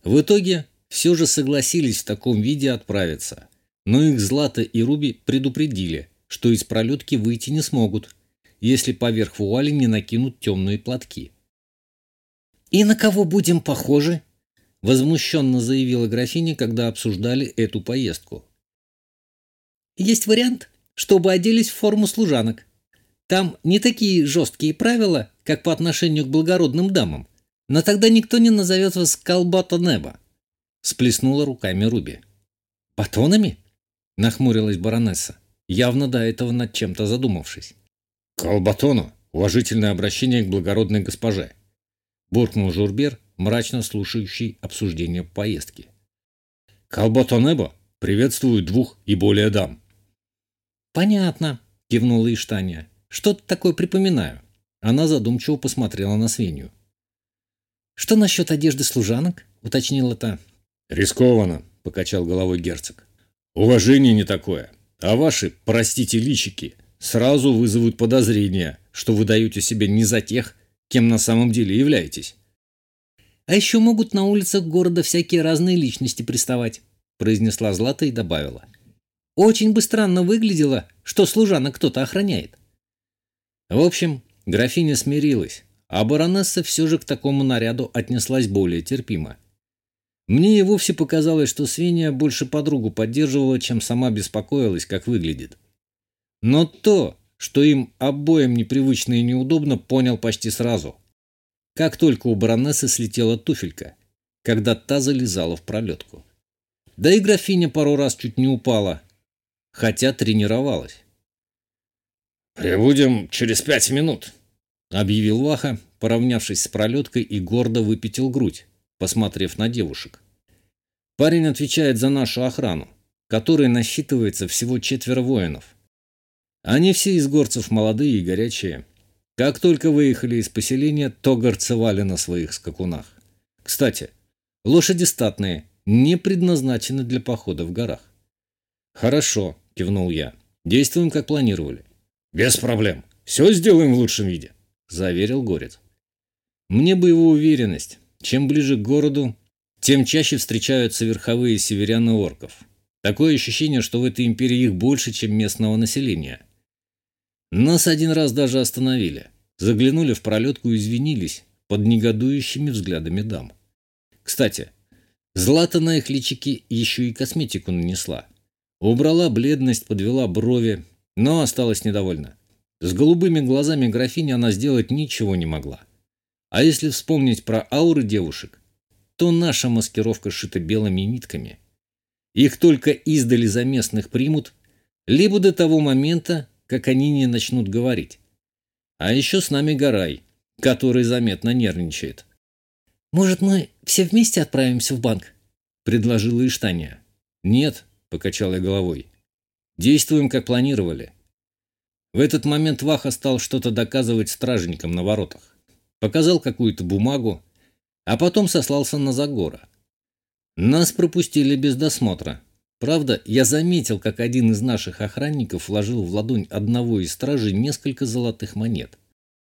В итоге все же согласились в таком виде отправиться, но их Злата и Руби предупредили, что из пролетки выйти не смогут, если поверх вуали не накинут темные платки. «И на кого будем похожи?» – возмущенно заявила графиня, когда обсуждали эту поездку. «Есть вариант, чтобы оделись в форму служанок. Там не такие жесткие правила, как по отношению к благородным дамам, но тогда никто не назовет вас Колбато Небо», – сплеснула руками Руби. «Батонами?» – нахмурилась баронесса, явно до этого над чем-то задумавшись. «Колбатону – уважительное обращение к благородной госпоже», – буркнул Журбер, мрачно слушающий обсуждение поездки. «Колбато Небо приветствует 2 и более дам». «Понятно», – кивнула Иштания. «Что-то такое припоминаю». Она задумчиво посмотрела на свинью. «Что насчет одежды служанок?» – уточнила та. «Рискованно», – покачал головой герцог. «Уважение не такое, а ваши, простите, личики сразу вызовут подозрения, что вы даете себя не за тех, кем на самом деле являетесь». «А еще могут на улицах города всякие разные личности приставать», – произнесла Злата и добавила. «Очень бы странно выглядело, что служанок кто-то охраняет». В общем, графиня смирилась, а баронесса все же к такому наряду отнеслась более терпимо. Мне и вовсе показалось, что свинья больше подругу поддерживала, чем сама беспокоилась, как выглядит. Но то, что им обоим непривычно и неудобно, понял почти сразу. Как только у баронессы слетела туфелька, когда та залезала в пролетку. Да и графиня пару раз чуть не упала, хотя тренировалась. «Прибудем через 5 минут», — объявил Ваха, поравнявшись с пролеткой и гордо выпятил грудь, посмотрев на девушек. «Парень отвечает за нашу охрану, которой насчитывается всего 4 воинов. Они все из горцев молодые и горячие. Как только выехали из поселения, то горцевали на своих скакунах. Кстати, лошади статные, не предназначены для похода в горах». «Хорошо», — кивнул я. «Действуем, как планировали». «Без проблем. Все сделаем в лучшем виде», – заверил Горец. Мне бы его уверенность. Чем ближе к городу, тем чаще встречаются верховые северян и орков. Такое ощущение, что в этой империи их больше, чем местного населения. Нас один раз даже остановили. Заглянули в пролетку и извинились под негодующими взглядами дам. Кстати, Злата на их личике еще и косметику нанесла. Убрала бледность, подвела брови, но осталась недовольна. С голубыми глазами графини она сделать ничего не могла. А если вспомнить про ауры девушек, то наша маскировка шита белыми нитками. Их только издали за местных примут, либо до того момента, как они не начнут говорить. А еще с нами Гарай, который заметно нервничает. «Может, мы все вместе отправимся в банк?» – предложила Иштания. «Нет», – покачал я головой. «Действуем, как планировали». В этот момент Ваха стал что-то доказывать стражникам на воротах. Показал какую-то бумагу, а потом сослался на Загора. Нас пропустили без досмотра. Правда, я заметил, как один из наших охранников вложил в ладонь одного из стражей несколько золотых монет.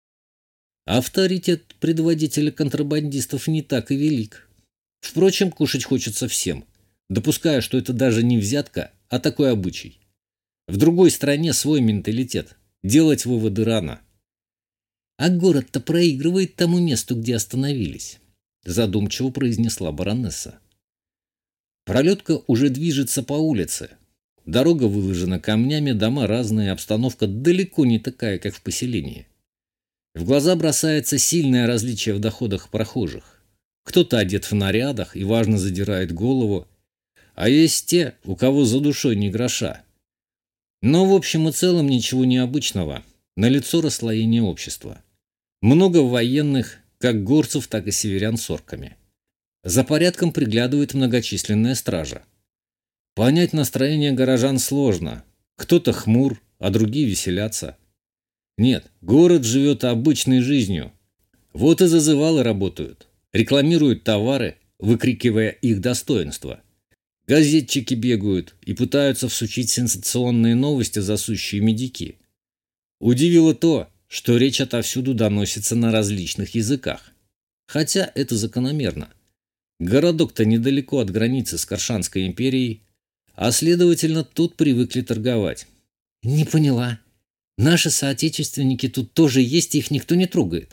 Авторитет предводителя контрабандистов не так и велик. Впрочем, кушать хочется всем, допуская, что это даже не взятка, а такой обычай. В другой стране свой менталитет. Делать выводы рано. «А город-то проигрывает тому месту, где остановились», – задумчиво произнесла баронесса. Пролетка уже движется по улице. Дорога выложена камнями, дома разные, обстановка далеко не такая, как в поселении. В глаза бросается сильное различие в доходах прохожих. Кто-то одет в нарядах и важно задирает голову, а есть те, у кого за душой ни гроша. Но в общем и целом ничего необычного. Налицо расслоение общества. Много военных, как горцев, так и северян с орками. За порядком приглядывает многочисленная стража. Понять настроение горожан сложно. Кто-то хмур, а другие веселятся. Нет, город живет обычной жизнью. Вот и зазывалы работают. Рекламируют товары, выкрикивая их достоинства. Газетчики бегают и пытаются всучить сенсационные новости за сущие медики. Удивило то, что речь отовсюду доносится на различных языках. Хотя это закономерно. Городок-то недалеко от границы с Каршанской империей, а следовательно, тут привыкли торговать. Не поняла. Наши соотечественники тут тоже есть, и их никто не трогает.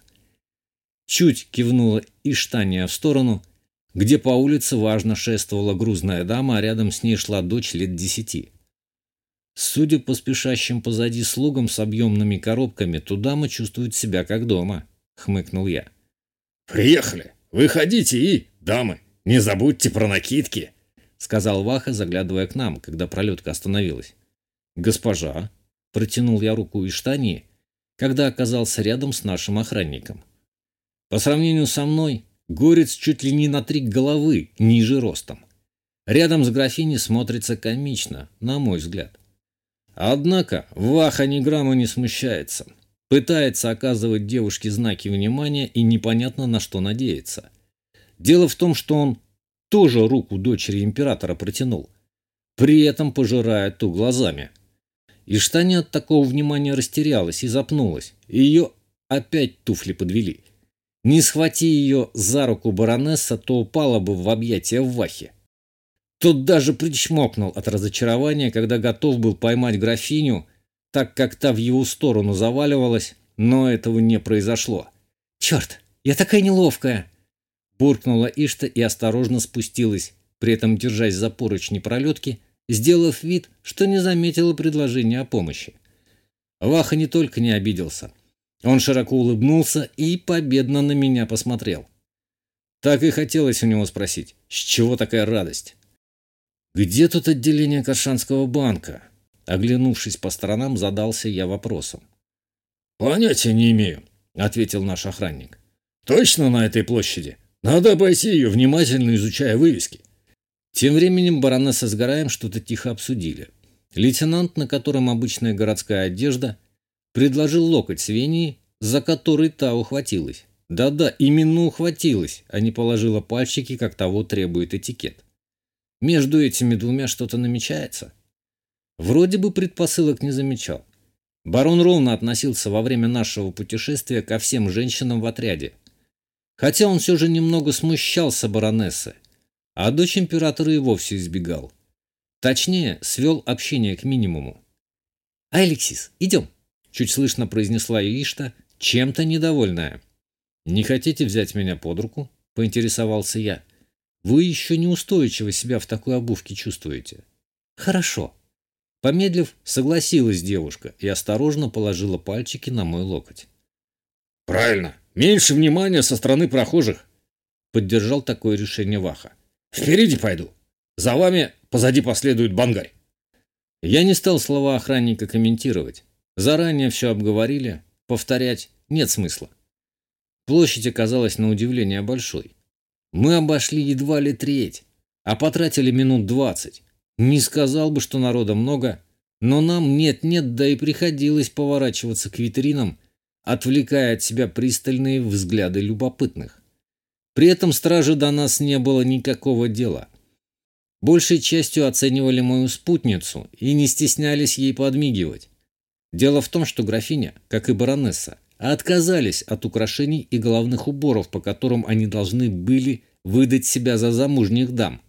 Чуть кивнула Иштания в сторону, где по улице важно шествовала грузная дама, а рядом с ней шла дочь лет 10. Судя по спешащим позади слугам с объемными коробками, ту дама чувствует себя как дома, хмыкнул я. «Приехали! Выходите и, дамы, не забудьте про накидки!» сказал Ваха, заглядывая к нам, когда пролетка остановилась. «Госпожа!» – протянул я руку Иштании, когда оказался рядом с нашим охранником. По сравнению со мной, горец чуть ли не на 3 головы ниже ростом. Рядом с графиней смотрится комично, на мой взгляд. Однако Ваха ни грамма не смущается. Пытается оказывать девушке знаки внимания и непонятно на что надеется. Дело в том, что он тоже руку дочери императора протянул, при этом пожирая ту глазами. Иштания от такого внимания растерялась и запнулась, и ее опять туфли подвели. Не схвати ее за руку баронесса, то упала бы в объятия Вахи. Тот даже причмокнул от разочарования, когда готов был поймать графиню, так как та в его сторону заваливалась, но этого не произошло. «Черт, я такая неловкая!» Буркнула Ишта и осторожно спустилась, при этом держась за поручни пролетки, сделав вид, что не заметила предложения о помощи. Ваха не только не обиделся. Он широко улыбнулся и победно на меня посмотрел. Так и хотелось у него спросить, с чего такая радость? «Где тут отделение Каршанского банка?» Оглянувшись по сторонам, задался я вопросом. «Понятия не имею», — ответил наш охранник. «Точно на этой площади? Надо обойти ее, внимательно изучая вывески». Тем временем баронесса с Гараем что-то тихо обсудили. Лейтенант, на котором обычная городская одежда, предложил локоть Свении, за который та ухватилась. Да-да, именно ухватилась, а не положила пальчики, как того требует этикет. Между этими двумя что-то намечается. Вроде бы предпосылок не замечал. Барон ровно относился во время нашего путешествия ко всем женщинам в отряде. Хотя он все же немного смущался баронессы, а дочь императора и вовсе избегал. Точнее, свел общение к минимуму. «Алексис, идем!» — чуть слышно произнесла Ишта, чем-то недовольная. «Не хотите взять меня под руку?» — поинтересовался я. «Вы еще неустойчиво себя в такой обувке чувствуете». «Хорошо». Помедлив, согласилась девушка и осторожно положила пальчики на мой локоть. «Правильно, меньше внимания со стороны прохожих», — поддержал такое решение Ваха. «Впереди пойду. За вами позади последует Бангарь». Я не стал слова охранника комментировать. Заранее все обговорили, повторять нет смысла. Площадь оказалась на удивление большой. Мы обошли едва ли треть, а потратили минут 20. Не сказал бы, что народа много, но нам нет-нет, да и приходилось поворачиваться к витринам, отвлекая от себя пристальные взгляды любопытных. При этом стражи до нас не было никакого дела. Большей частью оценивали мою спутницу и не стеснялись ей подмигивать. Дело в том, что графиня, как и баронесса, отказались от украшений и головных уборов, по которым они должны были выдать себя за замужних дам.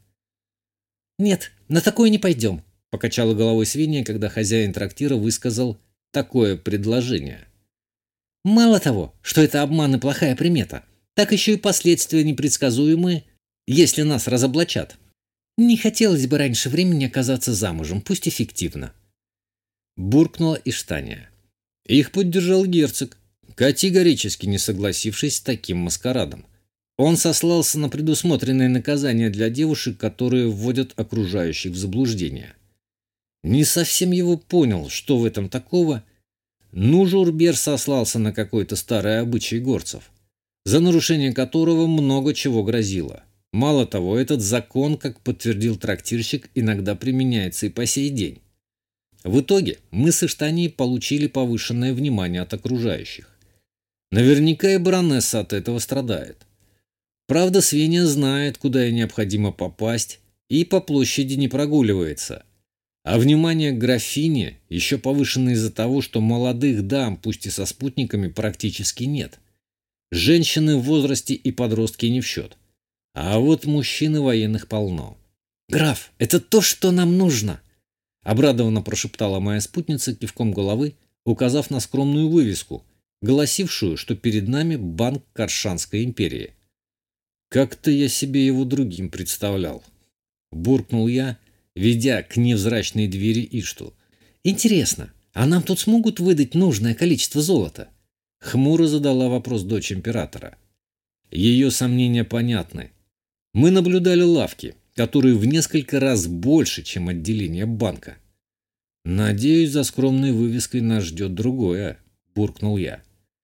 «Нет, на такое не пойдем», — покачала головой свинья, когда хозяин трактира высказал такое предложение. «Мало того, что это обман и плохая примета, так еще и последствия непредсказуемые, если нас разоблачат. Не хотелось бы раньше времени оказаться замужем, пусть эффективно». Буркнула Иштания. Их поддержал герцог, категорически не согласившись с таким маскарадом. Он сослался на предусмотренные наказания для девушек, которые вводят окружающих в заблуждение. Не совсем его понял, что в этом такого, но Журбер сослался на какой-то старый обычай горцев, за нарушение которого много чего грозило. Мало того, этот закон, как подтвердил трактирщик, иногда применяется и по сей день. В итоге мы с Иштанией получили повышенное внимание от окружающих. Наверняка и баронесса от этого страдает. Правда, Свеня знает, куда ей необходимо попасть, и по площади не прогуливается. А внимание к графине еще повышено из-за того, что молодых дам, пусть и со спутниками, практически нет. Женщины в возрасте и подростки не в счет. А вот мужчин и военных полно. «Граф, это то, что нам нужно!» Обрадованно прошептала моя спутница кивком головы, указав на скромную вывеску, гласившую, что перед нами банк Каршанской империи. Как-то я себе его другим представлял. Буркнул я, ведя к невзрачной двери Ишту. «Интересно, а нам тут смогут выдать нужное количество золота?» Хмуро задала вопрос дочь императора. Ее сомнения понятны. Мы наблюдали лавки, которые в несколько раз больше, чем отделение банка. «Надеюсь, за скромной вывеской нас ждет другое», – буркнул я.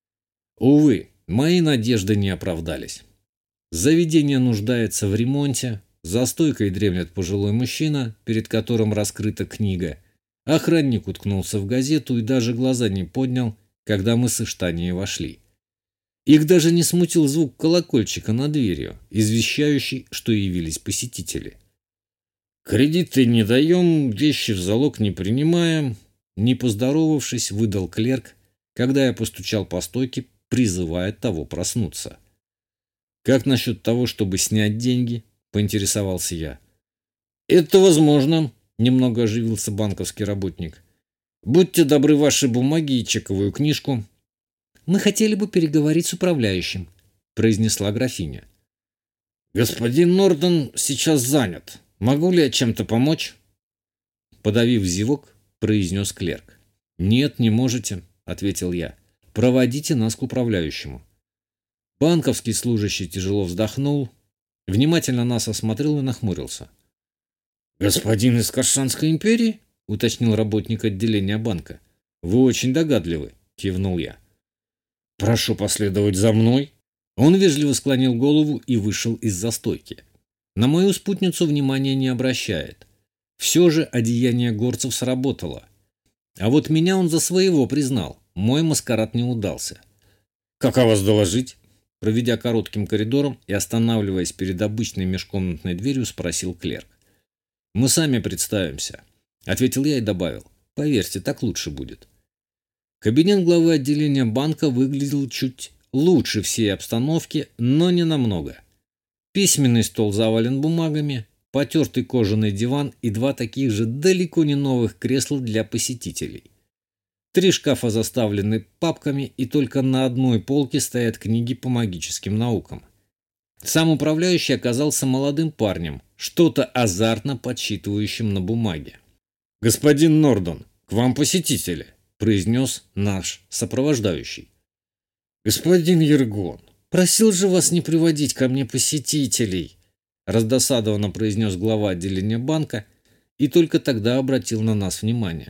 Увы, мои надежды не оправдались. Заведение нуждается в ремонте, за стойкой дремлет пожилой мужчина, перед которым раскрыта книга. Охранник уткнулся в газету и даже глаза не поднял, когда мы с Иштанией вошли. Их даже не смутил звук колокольчика над дверью, извещающий, что явились посетители. «Кредиты не даем, вещи в залог не принимаем», – не поздоровавшись, выдал клерк, когда я постучал по стойке, призывая того проснуться. «Как насчет того, чтобы снять деньги?» – поинтересовался я. «Это возможно», – немного оживился банковский работник. «Будьте добры, ваши бумаги и чековую книжку». «Мы хотели бы переговорить с управляющим», – произнесла графиня. «Господин Нордон сейчас занят. Могу ли я чем-то помочь?» Подавив зевок, произнес клерк. «Нет, не можете», – ответил я. «Проводите нас к управляющему». Банковский служащий тяжело вздохнул, внимательно нас осмотрел и нахмурился. «Господин из Каршанской империи?» – уточнил работник отделения банка. «Вы очень догадливы», – кивнул я. «Прошу последовать за мной». Он вежливо склонил голову и вышел из-за стойки. На мою спутницу внимания не обращает. Все же одеяние горцев сработало. А вот меня он за своего признал. Мой маскарад не удался. «Как о вас доложить?» Проведя коротким коридором и останавливаясь перед обычной межкомнатной дверью, спросил клерк. «Мы сами представимся», — ответил я и добавил. «Поверьте, так лучше будет». Кабинет главы отделения банка выглядел чуть лучше всей обстановки, но не намного. Письменный стол завален бумагами, потертый кожаный диван и два таких же далеко не новых кресла для посетителей. 3 шкафа заставлены папками, и только на одной полке стоят книги по магическим наукам. Сам управляющий оказался молодым парнем, что-то азартно подсчитывающим на бумаге. «Господин Нордон, к вам посетители», – произнес наш сопровождающий. «Господин Ергон, просил же вас не приводить ко мне посетителей», – раздосадованно произнес глава отделения банка и только тогда обратил на нас внимание.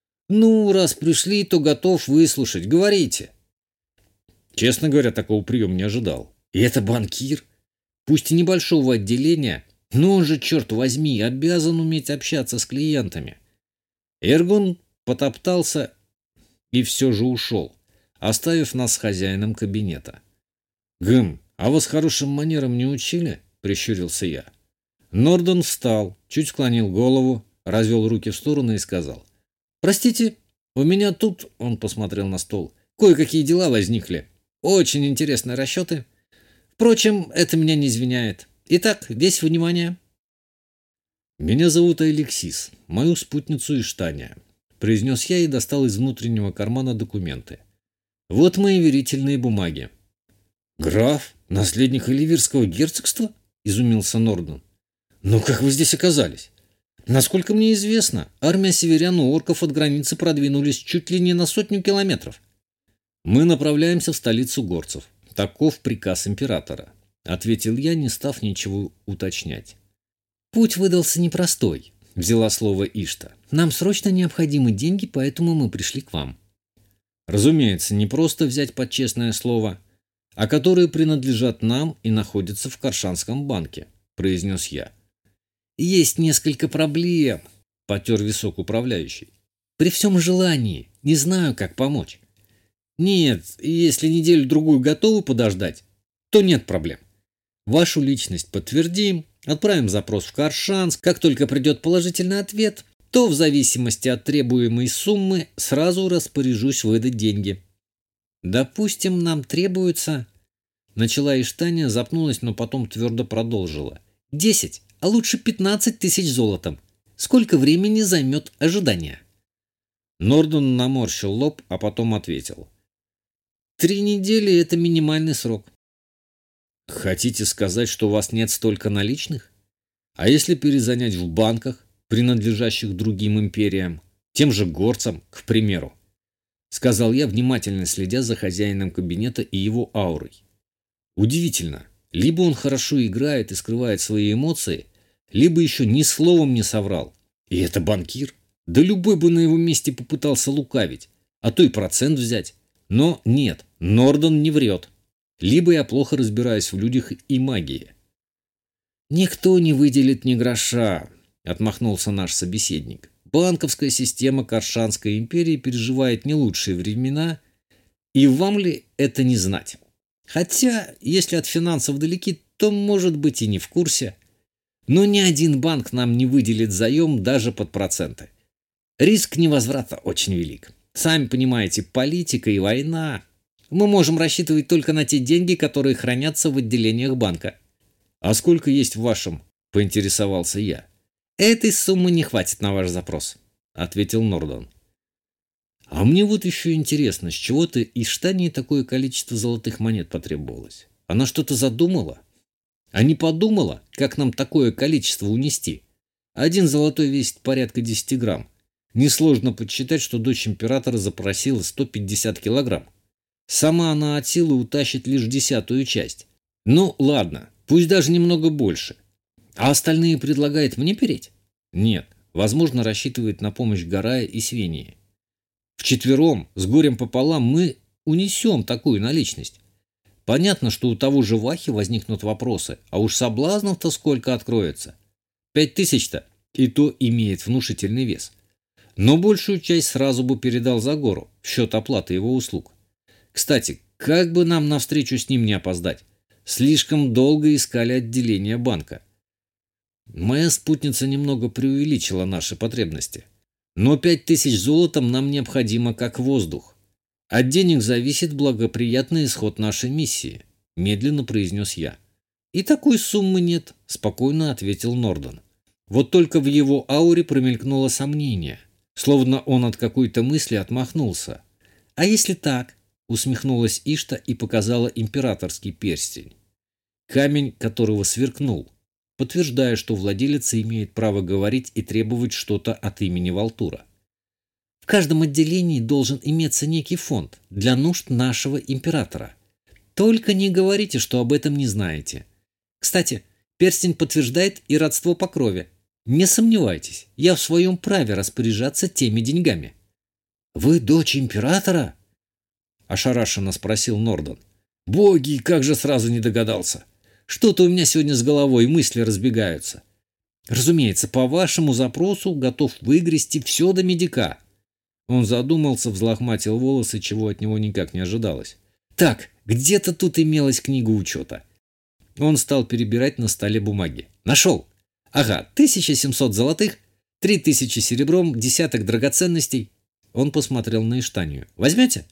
«Ну, раз пришли, то готов выслушать. Говорите». Честно говоря, такого приема не ожидал. И это банкир. Пусть и небольшого отделения, но он же, черт возьми, обязан уметь общаться с клиентами. Эргон потоптался и все же ушел, оставив нас с хозяином кабинета. «Гм, а вас хорошим манерам не учили?» – прищурился я. Нордон встал, чуть склонил голову, развел руки в стороны и сказал. «Простите, у меня тут, — он посмотрел на стол, — кое-какие дела возникли. Очень интересные расчеты. Впрочем, это меня не извиняет. Итак, весь внимание». «Меня зовут Алексис, мою спутницу Иштания», — произнес я и достал из внутреннего кармана документы. «Вот мои верительные бумаги». «Граф? Наследник Оливирского герцогства?» — изумился Нордон. «Ну как вы здесь оказались?» «Насколько мне известно, армия северян и орков от границы продвинулись чуть ли не на 100 километров. Мы направляемся в столицу горцев. Таков приказ императора», — ответил я, не став ничего уточнять. «Путь выдался непростой», — взяла слово Ишта. «Нам срочно необходимы деньги, поэтому мы пришли к вам». Разумеется, не просто взять под честное слово, а которые принадлежат нам и находятся в Каршанском банке, произнес я. «Есть несколько проблем», — потер висок управляющий. «При всем желании. Не знаю, как помочь». «Нет, если неделю-другую готовы подождать, то нет проблем. Вашу личность подтвердим, отправим запрос в Каршанск. Как только придет положительный ответ, то в зависимости от требуемой суммы сразу распоряжусь выдать деньги». «Допустим, нам требуется...» Начала Иштания, запнулась, но потом твердо продолжила. 10, а лучше 15 тысяч золотом. Сколько времени займет ожидание? Нордон наморщил лоб, а потом ответил. 3 недели – это минимальный срок. Хотите сказать, что у вас нет столько наличных? А если перезанять в банках, принадлежащих другим империям, тем же горцам, к примеру? Сказал я, внимательно следя за хозяином кабинета и его аурой. Удивительно. Либо он хорошо играет и скрывает свои эмоции, либо еще ни словом не соврал. И это банкир. Да любой бы на его месте попытался лукавить, а то и процент взять. Но нет, Нордон не врет. Либо я плохо разбираюсь в людях и магии. «Никто не выделит ни гроша», — отмахнулся наш собеседник. «Банковская система Каршанской империи переживает не лучшие времена, и вам ли это не знать? Хотя, если от финансов далеки, то, может быть, и не в курсе. Но ни один банк нам не выделит заем даже под проценты. Риск невозврата очень велик. Сами понимаете, политика и война. Мы можем рассчитывать только на те деньги, которые хранятся в отделениях банка». «А сколько есть в вашем?» – поинтересовался я. «Этой суммы не хватит на ваш запрос», – ответил Нордон. «А мне вот еще интересно, с чего-то из Штании такое количество золотых монет потребовалось? Она что-то задумала? А не подумала, как нам такое количество унести? Один золотой весит порядка 10 грамм. Несложно подсчитать, что дочь императора запросила 150 килограмм. Сама она от силы утащит лишь 10-ю часть. Ну, ладно, пусть даже немного больше. А остальные предлагает мне переть? Нет, возможно, рассчитывает на помощь Гарая и Свении. Вчетвером, с горем пополам, мы унесем такую наличность. Понятно, что у того же Вахи возникнут вопросы, а уж соблазнов-то сколько откроется. 5000-то и то имеет внушительный вес. Но большую часть сразу бы передал за гору в счет оплаты его услуг. Кстати, как бы нам навстречу с ним не опоздать? Слишком долго искали отделение банка. Моя спутница немного преувеличила наши потребности. Но 5000 золотом нам необходимо как воздух. От денег зависит благоприятный исход нашей миссии, медленно произнес я. И такой суммы нет, спокойно ответил Нордон. Вот только в его ауре промелькнуло сомнение, словно он от какой-то мысли отмахнулся. А если так? Усмехнулась Ишта и показала императорский перстень. Камень которого сверкнул, подтверждая, что владелец имеет право говорить и требовать что-то от имени Валтура. В каждом отделении должен иметься некий фонд для нужд нашего императора. Только не говорите, что об этом не знаете. Кстати, перстень подтверждает и родство по крови. Не сомневайтесь, я в своем праве распоряжаться теми деньгами. «Вы дочь императора?» – ошарашенно спросил Нордон. «Боги, как же сразу не догадался! Что-то у меня сегодня с головой мысли разбегаются. Разумеется, по вашему запросу готов выгрести все до медика». Он задумался, взлохматил волосы, чего от него никак не ожидалось. «Так, где-то тут имелась книга учета». Он стал перебирать на столе бумаги. «Нашел! Ага, 1700 золотых, 3000 серебром, десяток драгоценностей». Он посмотрел на Иштанию. «Возьмете?»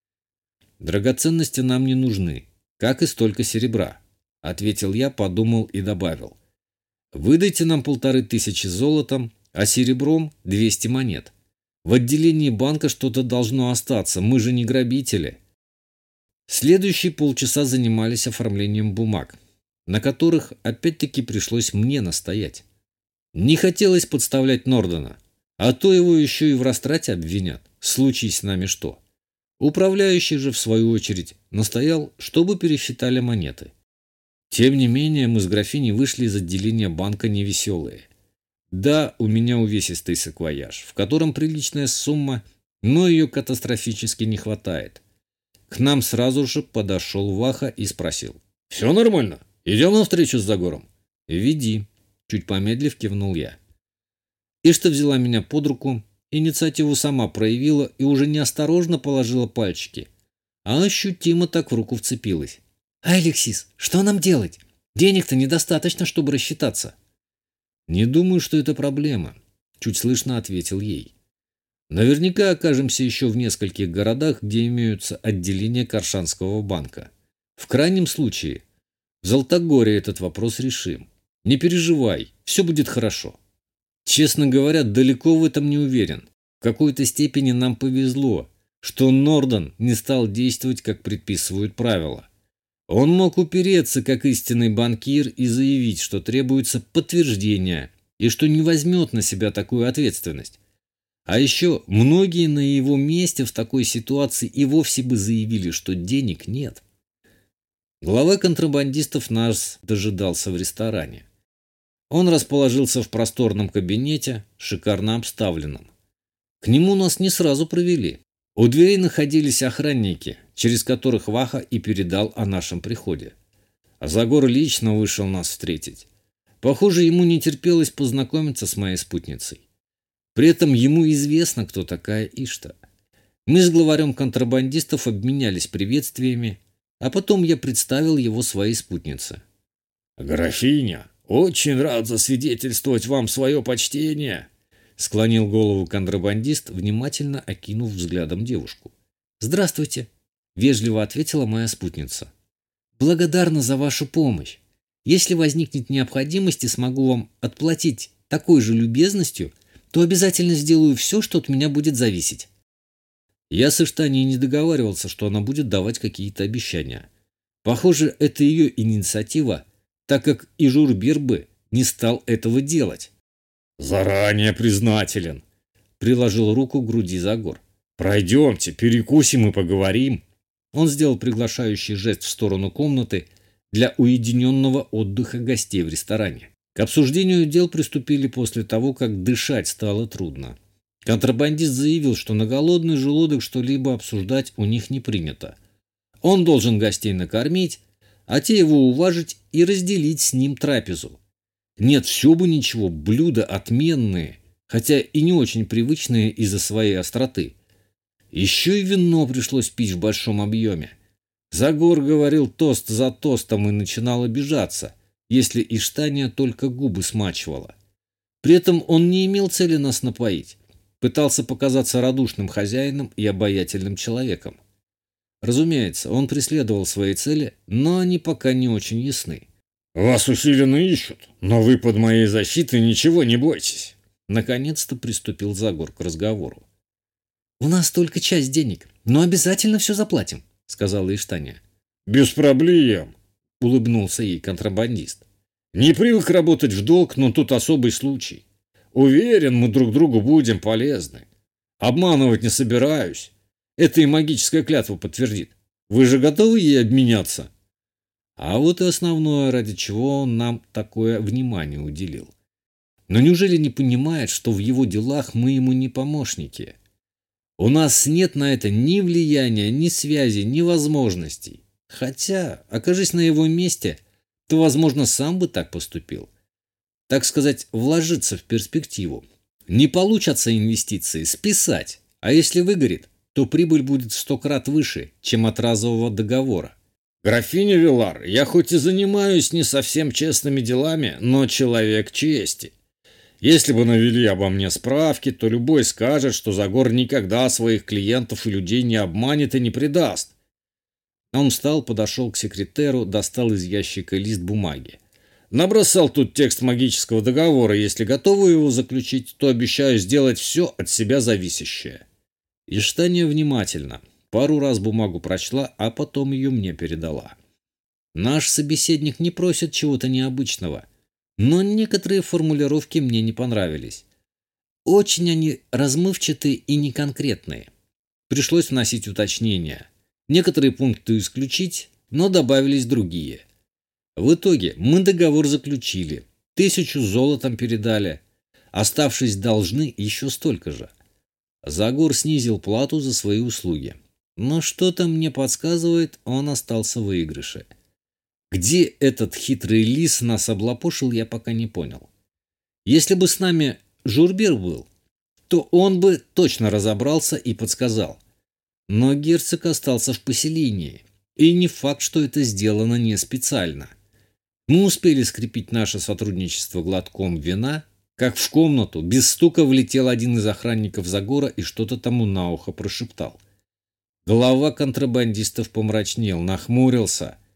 «Драгоценности нам не нужны, как и столько серебра», — ответил я, подумал и добавил. «Выдайте нам 1500 золотом, а серебром 200 монет. В отделении банка что-то должно остаться, мы же не грабители». Следующие полчаса занимались оформлением бумаг, на которых опять-таки пришлось мне настоять. Не хотелось подставлять Нордона, а то его еще и в растрате обвинят, случись с нами что. Управляющий же, в свою очередь, настоял, чтобы пересчитали монеты. Тем не менее, мы с графиней вышли из отделения банка невеселые. Да, у меня увесистый саквояж, в котором приличная сумма, но ее катастрофически не хватает. К нам сразу же подошел Ваха и спросил. «Все нормально? Идем навстречу с Загором?» «Веди», — чуть помедлив кивнул я. Ишта взяла меня под руку, инициативу сама проявила и уже неосторожно положила пальчики, а ощутимо так в руку вцепилась. «Алексис, что нам делать? Денег-то недостаточно, чтобы рассчитаться». «Не думаю, что это проблема», — чуть слышно ответил ей. «Наверняка окажемся еще в нескольких городах, где имеются отделения Каршанского банка. В крайнем случае, в Золотогорье этот вопрос решим. Не переживай, все будет хорошо. Честно говоря, далеко в этом не уверен. В какой-то степени нам повезло, что Норден не стал действовать, как предписывают правила. Он мог упереться, как истинный банкир, и заявить, что требуется подтверждение, и что не возьмет на себя такую ответственность. А еще многие на его месте в такой ситуации и вовсе бы заявили, что денег нет. Глава контрабандистов нас дожидался в ресторане. Он расположился в просторном кабинете, шикарно обставленном. К нему нас не сразу провели. У дверей находились охранники, через которых Ваха и передал о нашем приходе. А Загор лично вышел нас встретить. Похоже, ему не терпелось познакомиться с моей спутницей. При этом ему известно, кто такая Ишта. Мы с главарем контрабандистов обменялись приветствиями, а потом я представил его своей спутнице. «Графиня, очень рад засвидетельствовать вам свое почтение», — склонил голову контрабандист, внимательно окинув взглядом девушку. «Здравствуйте», — вежливо ответила моя спутница. «Благодарна за вашу помощь. Если возникнет необходимость и смогу вам отплатить такой же любезностью, то обязательно сделаю все, что от меня будет зависеть». Я с Иштанией не договаривался, что она будет давать какие-то обещания. Похоже, это ее инициатива, так как и Журбир бы не стал этого делать. «Заранее признателен», — приложил руку к груди Загор. «Пройдемте, перекусим и поговорим». Он сделал приглашающий жест в сторону комнаты для уединенного отдыха гостей в ресторане. К обсуждению дел приступили после того, как дышать стало трудно. Контрабандист заявил, что на голодный желудок что-либо обсуждать у них не принято. Он должен гостей накормить, а те его уважить и разделить с ним трапезу. Нет, все бы ничего, блюда отменные, хотя и не очень привычные из-за своей остроты. Еще и вино пришлось пить в большом объеме. Загор говорил тост за тостом и начинал обижаться, если Иштания только губы смачивала. При этом он не имел цели нас напоить. Пытался показаться радушным хозяином и обаятельным человеком. Разумеется, он преследовал свои цели, но они пока не очень ясны. «Вас усиленно ищут, но вы под моей защитой, ничего не бойтесь». Наконец-то приступил Загор к разговору. «У нас только часть денег, но обязательно все заплатим», — сказала Иштания. «Без проблем», — улыбнулся ей контрабандист. «Не привык работать в долг, но тут особый случай. Уверен, мы друг другу будем полезны. Обманывать не собираюсь. Это и магическая клятва подтвердит. Вы же готовы ей обменяться?» А вот и основное, ради чего он нам такое внимание уделил. Но неужели не понимает, что в его делах мы ему не помощники? У нас нет на это ни влияния, ни связи, ни возможностей. Хотя, окажись на его месте, то, возможно, сам бы так поступил. Так сказать, вложиться в перспективу. Не получатся инвестиции, списать. А если выгорит, то прибыль будет в 100 крат выше, чем от разового договора. «Графиня Вилар, я хоть и занимаюсь не совсем честными делами, но человек чести. Если бы навели обо мне справки, то любой скажет, что Загор никогда своих клиентов и людей не обманет и не предаст». Он встал, подошел к секретеру, достал из ящика лист бумаги. «Набросал тут текст магического договора. Если готовы его заключить, то обещаю сделать все от себя зависящее». Иштания внимательно. Пару раз бумагу прочла, а потом ее мне передала. Наш собеседник не просит чего-то необычного, но некоторые формулировки мне не понравились. Очень они размывчатые и неконкретные. Пришлось вносить уточнения. Некоторые пункты исключить, но добавились другие. В итоге мы договор заключили, 1000 золотом передали, оставшись должны еще столько же. Загор снизил плату за свои услуги. Но что-то мне подсказывает, он остался в выигрыше. Где этот хитрый лис нас облапошил, я пока не понял. Если бы с нами Журбир был, то он бы точно разобрался и подсказал. Но герцог остался в поселении, и не факт, что это сделано не специально. Мы успели скрепить наше сотрудничество глотком вина, как в комнату без стука влетел один из охранников Загора и что-то тому на ухо прошептал. Глава контрабандистов помрачнел, нахмурился,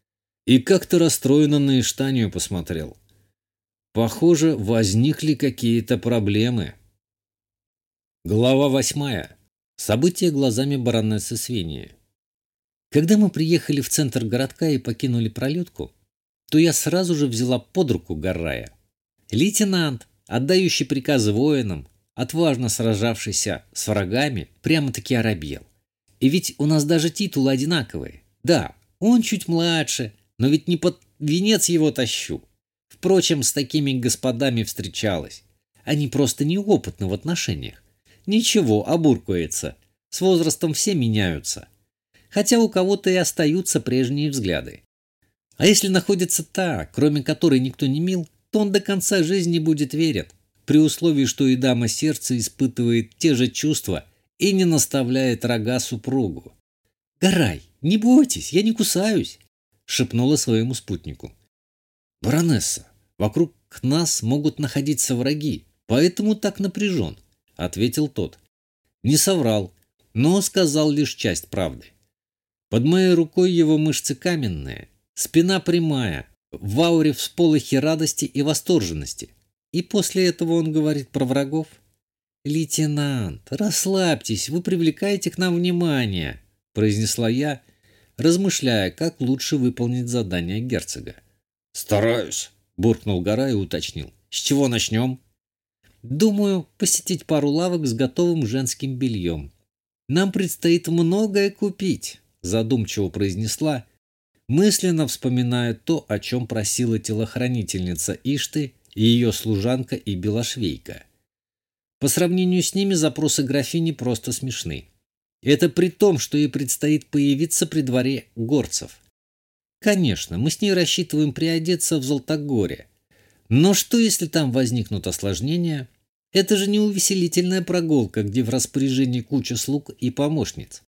и как-то расстроенно на Иштанию посмотрел. Похоже, возникли какие-то проблемы. Глава 8. События глазами баронессы Свении. Когда мы приехали в центр городка и покинули пролетку, то я сразу же взяла под руку Гаррая. Лейтенант, отдающий приказы воинам, отважно сражавшийся с врагами, прямо-таки оробел. И ведь у нас даже титулы одинаковые. Да, он чуть младше, но ведь не под венец его тащу. Впрочем, с такими господами встречалась. Они просто неопытны в отношениях. Ничего, обуркуется. С возрастом все меняются. Хотя у кого-то и остаются прежние взгляды. А если находится та, кроме которой никто не мил, то он до конца жизни будет верен, при условии, что и дама сердца испытывает те же чувства и не наставляет рога супругу. «Гарай, не бойтесь, я не кусаюсь», — шепнула своему спутнику. «Баронесса, вокруг нас могут находиться враги, поэтому так напряжен», — ответил тот. Не соврал, но сказал лишь часть правды. Под моей рукой его мышцы каменные, спина прямая, в ауре всполохи радости и восторженности. И после этого он говорит про врагов. «Лейтенант, расслабьтесь, вы привлекаете к нам внимание», — произнесла я, размышляя, как лучше выполнить задание герцога. «Стараюсь», — буркнул Гарай и уточнил. «С чего начнем?» «Думаю, посетить пару лавок с готовым женским бельем. Нам предстоит многое купить», — задумчиво произнесла, мысленно вспоминая то, о чем просила телохранительница Ишты и ее служанка и белошвейка. По сравнению с ними запросы графини просто смешны. Это при том, что ей предстоит появиться при дворе горцев. Конечно, мы с ней рассчитываем приодеться в Золотогоре. Но что, если там возникнут осложнения? Это же не увеселительная прогулка, где в распоряжении куча слуг и помощниц.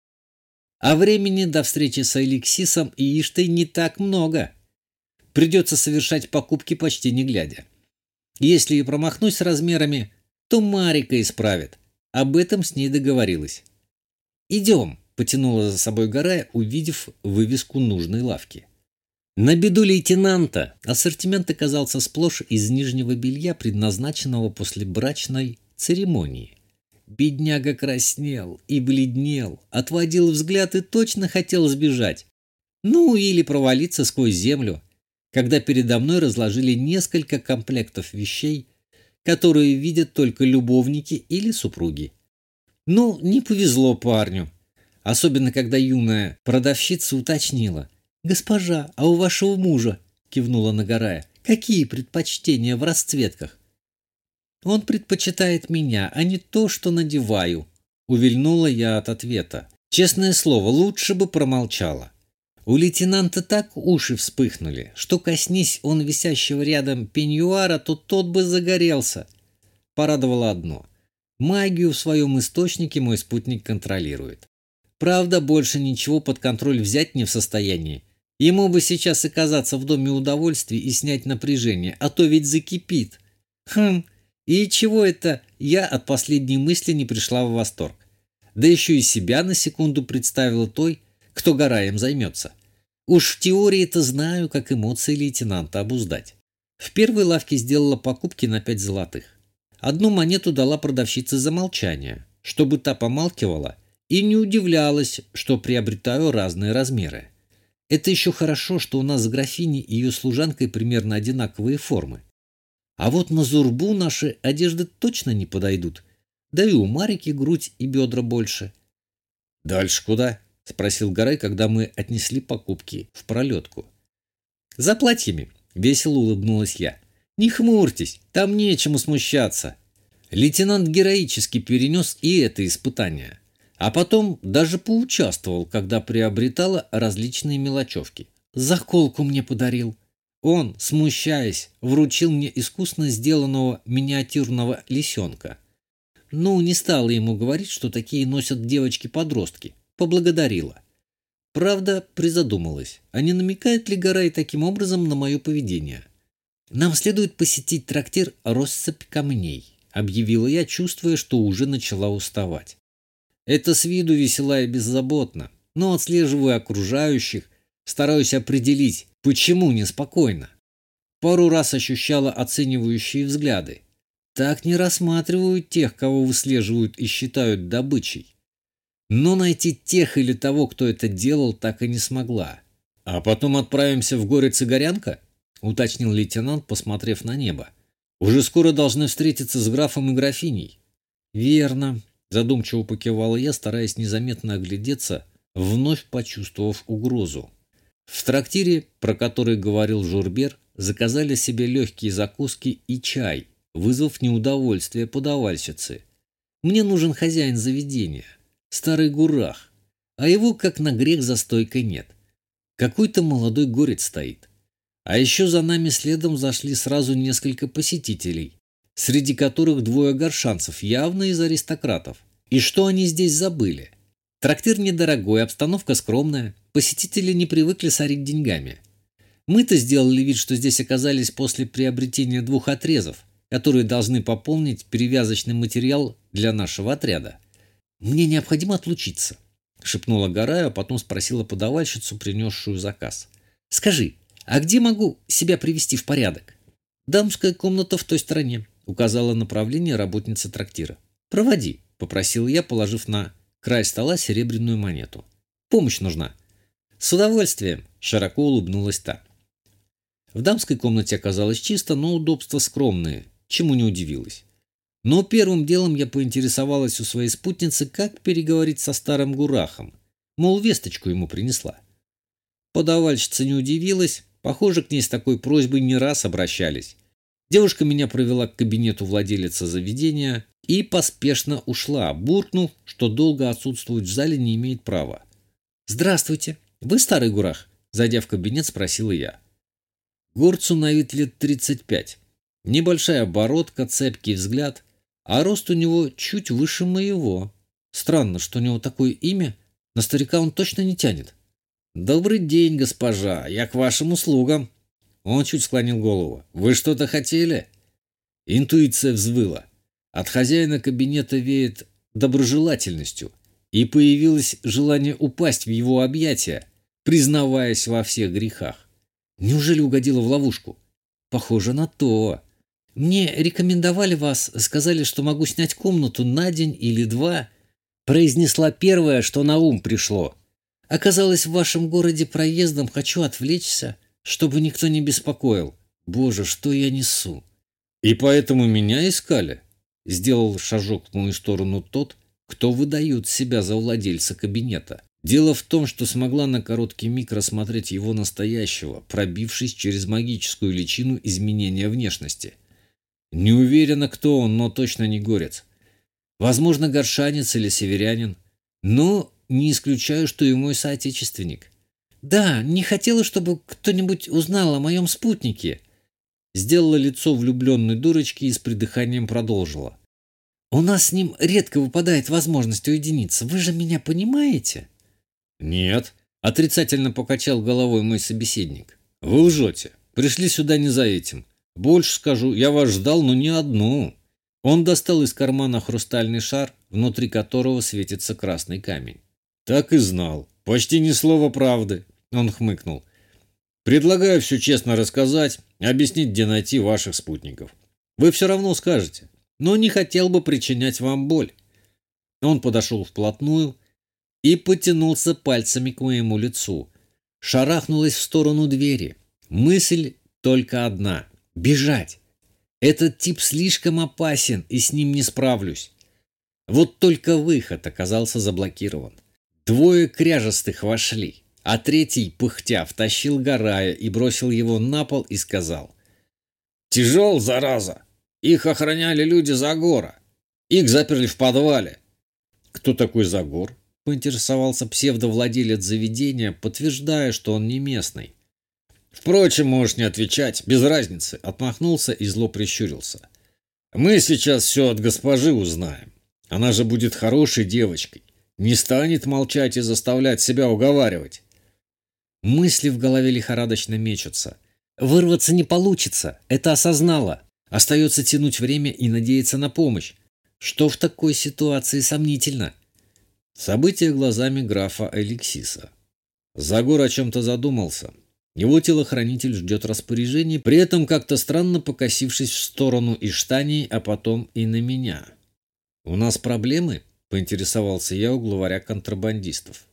А времени до встречи с Алексисом и Иштой не так много. Придется совершать покупки почти не глядя. Если и промахнусь с размерами, то Марика исправит. Об этом с ней договорилась. «Идем», — потянула за собой Гарая, увидев вывеску нужной лавки. На беду лейтенанта ассортимент оказался сплошь из нижнего белья, предназначенного после брачной церемонии. Бедняга краснел и бледнел, отводил взгляд и точно хотел сбежать. Ну, или провалиться сквозь землю, когда передо мной разложили несколько комплектов вещей, которые видят только любовники или супруги. Ну, не повезло парню. Особенно, когда юная продавщица уточнила. «Госпожа, а у вашего мужа?» — кивнула на Гарая. «Какие предпочтения в расцветках?» «Он предпочитает меня, а не то, что надеваю», — увильнула я от ответа. Честное слово, лучше бы промолчала. У лейтенанта так уши вспыхнули, что коснись он висящего рядом пеньюара, то тот бы загорелся. Порадовало одно. Магию в своем источнике мой спутник контролирует. Правда, больше ничего под контроль взять не в состоянии. Ему бы сейчас оказаться в доме удовольствий и снять напряжение, а то ведь закипит. И чего это я от последней мысли не пришла в восторг? Да еще и себя на секунду представила той, кто Гараем займется. Уж в теории-то знаю, как эмоции лейтенанта обуздать. В первой лавке сделала покупки на 5 золотых. Одну монету дала продавщице за молчание, чтобы та помалкивала и не удивлялась, что приобретаю разные размеры. Это еще хорошо, что у нас с графиней и ее служанкой примерно одинаковые формы. А вот на Зурбу наши одежды точно не подойдут. Да и у Марики грудь и бедра больше. «Дальше куда?» — спросил Гарай, когда мы отнесли покупки в пролетку. «За платьями», — весело улыбнулась я. «Не хмурьтесь, там нечему смущаться». Лейтенант героически перенес и это испытание. А потом даже поучаствовал, когда приобретала различные мелочевки. Заколку мне подарил. Он, смущаясь, вручил мне искусно сделанного миниатюрного лисенка. Ну, не стала ему говорить, что такие носят девочки-подростки. Поблагодарила. Правда, призадумалась, а не намекает ли Гарай таким образом на мое поведение? «Нам следует посетить трактир «Россыпь камней», — объявила я, чувствуя, что уже начала уставать. Это с виду весела и беззаботно, но отслеживаю окружающих, стараюсь определить, Почему неспокойно? Пару раз ощущала оценивающие взгляды. Так не рассматривают тех, кого выслеживают и считают добычей. Но найти тех или того, кто это делал, так и не смогла. «А потом отправимся в горы Цыгорянка?» — уточнил лейтенант, посмотрев на небо. «Уже скоро должны встретиться с графом и графиней». «Верно», — задумчиво покивала я, стараясь незаметно оглядеться, вновь почувствовав угрозу. В трактире, про который говорил Журбер, заказали себе легкие закуски и чай, вызвав неудовольствие подавальщицы. «Мне нужен хозяин заведения, старый гурах, а его, как на грех, за стойкой нет. Какой-то молодой горец стоит. А еще за нами следом зашли сразу несколько посетителей, среди которых двое горшанцев, явно из аристократов. И что они здесь забыли? Трактир недорогой, обстановка скромная, посетители не привыкли сорить деньгами. Мы-то сделали вид, что здесь оказались после приобретения 2 отрезов, которые должны пополнить перевязочный материал для нашего отряда. «Мне необходимо отлучиться», — шепнула Гарая, а потом спросила подавальщицу, принесшую заказ. «Скажи, а где могу себя привести в порядок?» «Дамская комната в той стороне», — указала направление работница трактира. «Проводи», — попросил я, положив на край стола серебряную монету. «Помощь нужна». «С удовольствием», — широко улыбнулась та. В дамской комнате оказалось чисто, но удобства скромные, чему не удивилась. Но первым делом я поинтересовалась у своей спутницы, как переговорить со старым гурахом. Мол, весточку ему принесла. Подавальщица не удивилась. Похоже, к ней с такой просьбой не раз обращались. Девушка меня провела к кабинету владелицы заведения и поспешно ушла, буркнув, что долго отсутствовать в зале не имеет права. «Здравствуйте. Вы старый гурах?» Зайдя в кабинет, спросила я. Горцу на вид лет 35. Небольшая бородка, цепкий взгляд, а рост у него чуть выше моего. Странно, что у него такое имя, на старика он точно не тянет. «Добрый день, госпожа, я к вашим услугам». Он чуть склонил голову. «Вы что-то хотели?» Интуиция взвыла. От хозяина кабинета веет доброжелательностью, и появилось желание упасть в его объятия, признаваясь во всех грехах. Неужели угодила в ловушку? Похоже на то. Мне рекомендовали вас, сказали, что могу снять комнату на день или 2. Произнесла первое, что на ум пришло. Оказалось, в вашем городе проездом, хочу отвлечься, чтобы никто не беспокоил. Боже, что я несу? И поэтому меня искали? Сделал шажок в мою сторону тот, кто выдает себя за владельца кабинета. Дело в том, что смогла на короткий миг рассмотреть его настоящего, пробившись через магическую личину изменения внешности. Не уверена, кто он, но точно не горец. Возможно, горшанец или северянин. Но не исключаю, что и мой соотечественник. Да, не хотела, чтобы кто-нибудь узнал о моем спутнике. Сделала лицо влюбленной дурочки и с придыханием продолжила. У нас с ним редко выпадает возможность уединиться. Вы же меня понимаете? «Нет», — отрицательно покачал головой мой собеседник. «Вы лжете. Пришли сюда не за этим. Больше скажу, я вас ждал, но не одну». Он достал из кармана хрустальный шар, внутри которого светится красный камень. «Так и знал. Почти ни слова правды», — он хмыкнул. «Предлагаю все честно рассказать, объяснить, где найти ваших спутников. Вы все равно скажете, но не хотел бы причинять вам боль». Он подошел вплотную и потянулся пальцами к моему лицу. Шарахнулась в сторону двери. Мысль только одна — бежать. Этот тип слишком опасен, и с ним не справлюсь. Вот только выход оказался заблокирован. 2 кряжестых вошли, а 3, пыхтя, втащил Гарая и бросил его на пол и сказал. «Тяжел, зараза! Их охраняли люди Загора. Их заперли в подвале». «Кто такой Загор?» — поинтересовался псевдовладелец заведения, подтверждая, что он не местный. «Впрочем, можешь не отвечать, без разницы», — отмахнулся и зло прищурился. «Мы сейчас все от госпожи узнаем. Она же будет хорошей девочкой, не станет молчать и заставлять себя уговаривать». Мысли в голове лихорадочно мечутся. Вырваться не получится, это осознала. Остается тянуть время и надеяться на помощь, что в такой ситуации сомнительно. События глазами графа Алексиса. Загор о чем-то задумался. Его телохранитель ждет распоряжений, при этом как-то странно покосившись в сторону Иштании, а потом и на меня. «У нас проблемы?» – поинтересовался я у главаря контрабандистов.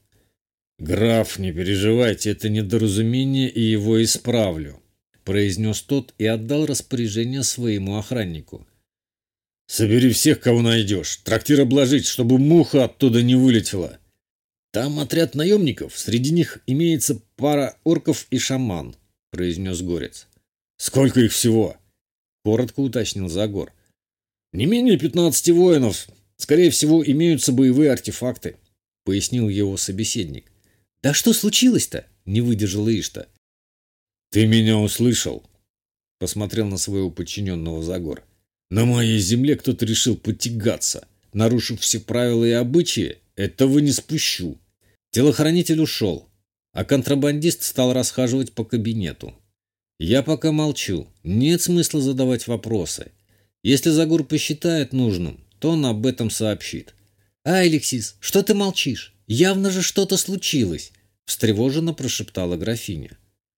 «Граф, не переживайте, это недоразумение, и его исправлю», – произнес тот и отдал распоряжение своему охраннику. «Собери всех, кого найдешь. Трактир обложить, чтобы муха оттуда не вылетела. Там отряд наемников, среди них имеется пара орков и шаман», – произнес Горец. «Сколько их всего?» – коротко уточнил Загор. «Не менее 15 воинов. Скорее всего, имеются боевые артефакты», – пояснил его собеседник. «Да что случилось-то?» – не выдержал Ишта. «Ты меня услышал?» – посмотрел на своего подчиненного Загор. «На моей земле кто-то решил потягаться. Нарушив все правила и обычаи, этого не спущу». Телохранитель ушел, а контрабандист стал расхаживать по кабинету. Я пока молчу, нет смысла задавать вопросы. Если Загор посчитает нужным, то он об этом сообщит. «Алексис, что ты молчишь? Явно же что-то случилось!» – встревоженно прошептала графиня.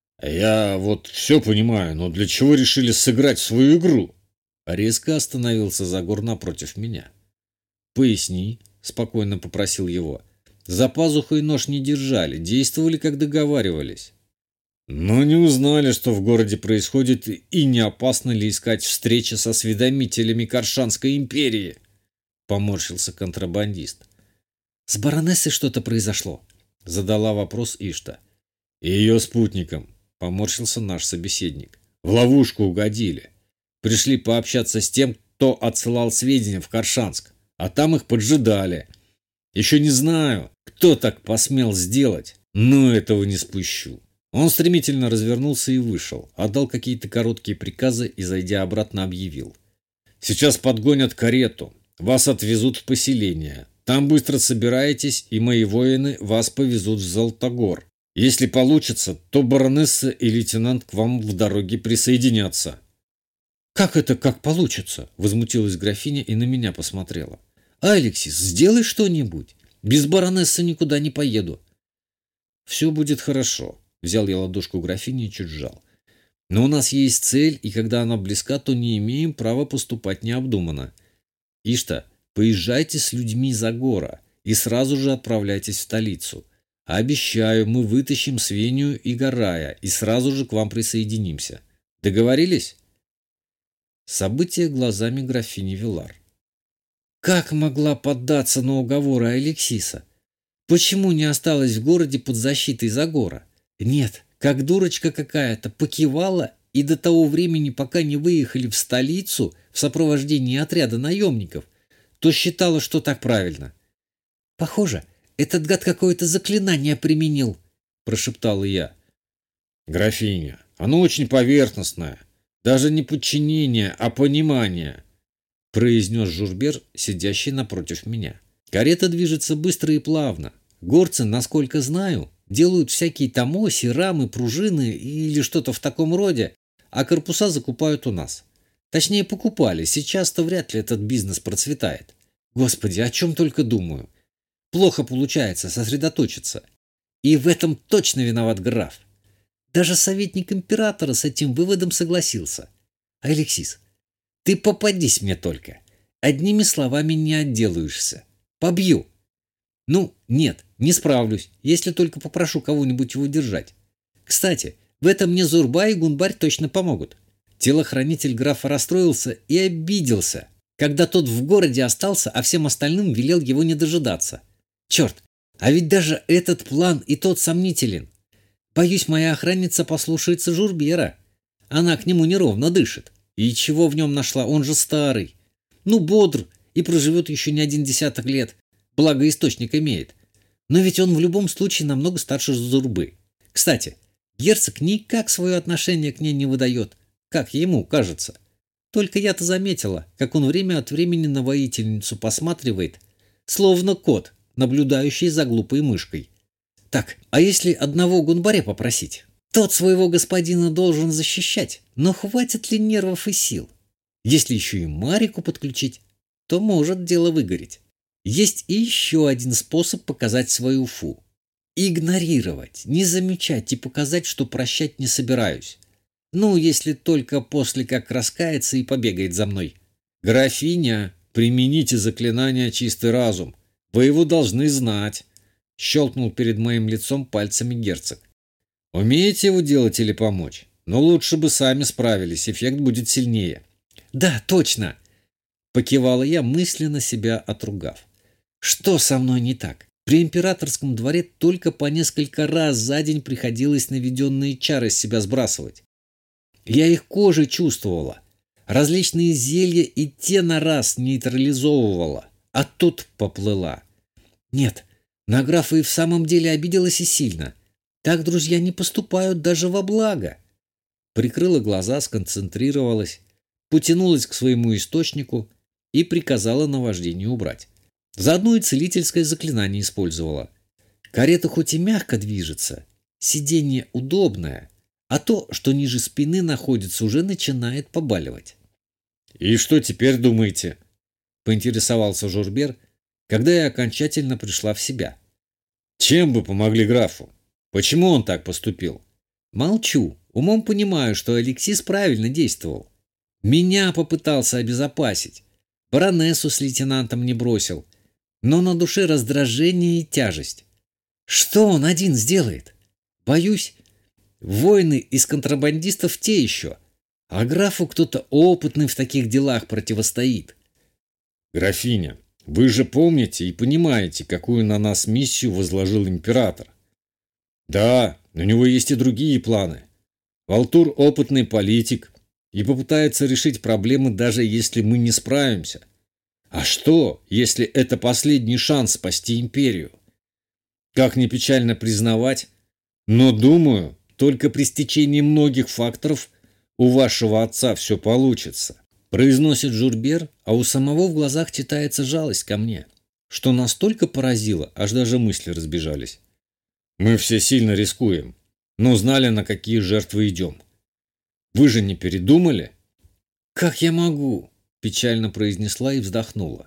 «Я вот все понимаю, но для чего решили сыграть свою игру?» Резко остановился Загор напротив меня. «Поясни», – спокойно попросил его. «За пазухой нож не держали, действовали, как договаривались». «Но не узнали, что в городе происходит, и не опасно ли искать встречи со осведомителями Каршанской империи?» – поморщился контрабандист. «С баронессой что-то произошло?» – задала вопрос Ишта. «И ее спутником», – поморщился наш собеседник. «В ловушку угодили. Пришли пообщаться с тем, кто отсылал сведения в Каршанск, а там их поджидали. Еще не знаю, кто так посмел сделать, но этого не спущу». Он стремительно развернулся и вышел, отдал какие-то короткие приказы и, зайдя обратно, объявил. «Сейчас подгонят карету, вас отвезут в поселение. Там быстро собираетесь, и мои воины вас повезут в Золотогор. Если получится, то баронесса и лейтенант к вам в дороге присоединятся». «Как это как получится?» – возмутилась графиня и на меня посмотрела. «Алексис, сделай что-нибудь. Без баронессы никуда не поеду». «Все будет хорошо», – взял я ладошку графини и чуть сжал. «Но у нас есть цель, и когда она близка, то не имеем права поступать необдуманно. Ишта, поезжайте с людьми Загора и сразу же отправляйтесь в столицу. Обещаю, мы вытащим Свению и Гарая и сразу же к вам присоединимся. Договорились?» События глазами графини Вилар. Как могла поддаться на уговоры Алексиса? Почему не осталась в городе под защитой Загора? Нет, как дурочка какая-то, покивала и до того времени, пока не выехали в столицу в сопровождении отряда наемников, то считала, что так правильно. «Похоже, этот гад какое-то заклинание применил», – прошептала я. «Графиня, оно очень поверхностное. Даже не подчинение, а понимание», – произнес Журбер, сидящий напротив меня. «Карета движется быстро и плавно. Горцы, насколько знаю, делают всякие там оси, рамы, пружины или что-то в таком роде, а корпуса закупают у нас. Точнее, покупали. Сейчас-то вряд ли этот бизнес процветает. Господи, о чем только думаю. Плохо получается сосредоточиться. И в этом точно виноват граф. Даже советник императора с этим выводом согласился. Алексис, ты попадись мне только. Одними словами не отделаешься. Побью. Ну, нет, не справлюсь, если только попрошу кого-нибудь его держать. Кстати, в этом мне Зурба и Гунбарь точно помогут. Телохранитель графа расстроился и обиделся, когда тот в городе остался, а всем остальным велел его не дожидаться. Черт, а ведь даже этот план и тот сомнителен. Боюсь, моя охранница послушается Журбера. Она к нему неровно дышит. И чего в нем нашла? Он же старый. Ну, бодр и проживет еще не 10 лет. Благо, источник имеет. Но ведь он в любом случае намного старше Зурбы. Кстати, герцог никак свое отношение к ней не выдает, как ему кажется. Только я-то заметила, как он время от времени на воительницу посматривает, словно кот, наблюдающий за глупой мышкой. Так, а если одного Гунбаря попросить? Тот своего господина должен защищать, но хватит ли нервов и сил? Если еще и Марику подключить, то может дело выгореть. Есть и еще один способ показать свою фу. Игнорировать, не замечать и показать, что прощать не собираюсь. Ну, если только после как раскается и побегает за мной. Графиня, примените заклинание «Чистый разум». Вы его должны знать. Щелкнул перед моим лицом пальцами герцог. Умеете его делать или помочь? Но лучше бы сами справились, эффект будет сильнее. Да, точно! Покивала я, мысленно себя отругав. Что со мной не так? При императорском дворе только по несколько раз за день приходилось наведенные чары с себя сбрасывать. Я их кожей чувствовала. Различные зелья и те на раз нейтрализовывала. А тут поплыла. Нет, на графа и в самом деле обиделась и сильно. Так друзья не поступают даже во благо. Прикрыла глаза, сконцентрировалась, потянулась к своему источнику и приказала наваждение убрать. Заодно и целительское заклинание использовала. Карета хоть и мягко движется, сиденье удобное, а то, что ниже спины находится, уже начинает побаливать. «И что теперь думаете?» – поинтересовался Журбер, когда я окончательно пришла в себя. «Чем бы помогли графу? Почему он так поступил?» Молчу, умом понимаю, что Алексис правильно действовал. Меня попытался обезопасить, баронессу с лейтенантом не бросил, но на душе раздражение и тяжесть. Что он один сделает? Боюсь, воины из контрабандистов те еще, а графу кто-то опытный в таких делах противостоит. «Графиня, вы же помните и понимаете, какую на нас миссию возложил император. Да, у него есть и другие планы. Валтур опытный политик и попытается решить проблемы, даже если мы не справимся. А что, если это последний шанс спасти империю? Как ни печально признавать, но, думаю, только при стечении многих факторов у вашего отца все получится», произносит Журбер, а у самого в глазах читается жалость ко мне, что настолько поразило, аж даже мысли разбежались. «Мы все сильно рискуем, но знали, на какие жертвы идем. Вы же не передумали?» «Как я могу?» – печально произнесла и вздохнула.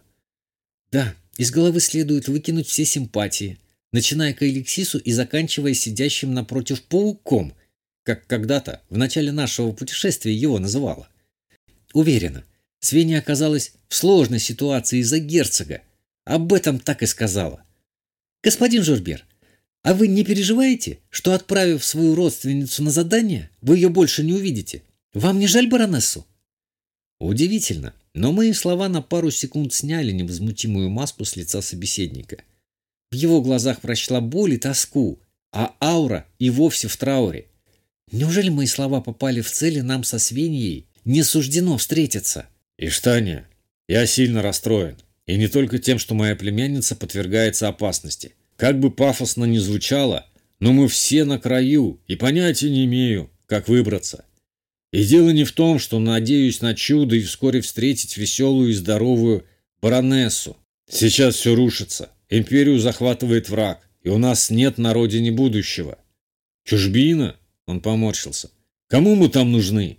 «Да, из головы следует выкинуть все симпатии, начиная к Алексису и заканчивая сидящим напротив пауком, как когда-то в начале нашего путешествия его называла. Уверена, Свеня оказалась в сложной ситуации из-за герцога. Об этом так и сказала. Господин Журбер, а вы не переживаете, что, отправив свою родственницу на задание, вы ее больше не увидите? Вам не жаль баронессу?» Удивительно, но мои слова на пару секунд сняли невозмутимую маску с лица собеседника. В его глазах прочла боль и тоску, а аура и вовсе в трауре. Неужели мои слова попали в цель, и нам со Свеньей не суждено встретиться? «Иштания, я сильно расстроен. И не только тем, что моя племянница подвергается опасности. Как бы пафосно ни звучало, но мы все на краю, и понятия не имею, как выбраться. И дело не в том, что надеюсь на чудо и вскоре встретить веселую и здоровую баронессу. Сейчас все рушится, империю захватывает враг, и у нас нет на родине будущего. Чужбина?» – он поморщился. «Кому мы там нужны?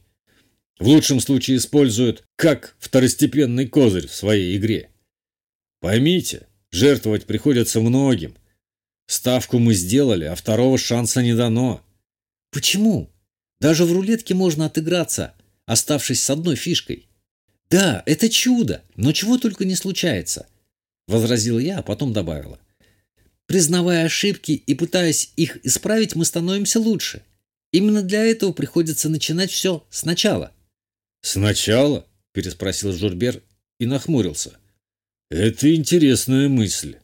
В лучшем случае используют как второстепенный козырь в своей игре. Поймите, жертвовать приходится многим. Ставку мы сделали, а второго шанса не дано». Почему? Даже в рулетке можно отыграться, оставшись с одной фишкой. Да, это чудо, но чего только не случается, возразила я, а потом добавила. Признавая ошибки и пытаясь их исправить, мы становимся лучше. Именно для этого приходится начинать все сначала. «Сначала?» – переспросил Журбер и нахмурился. «Это интересная мысль».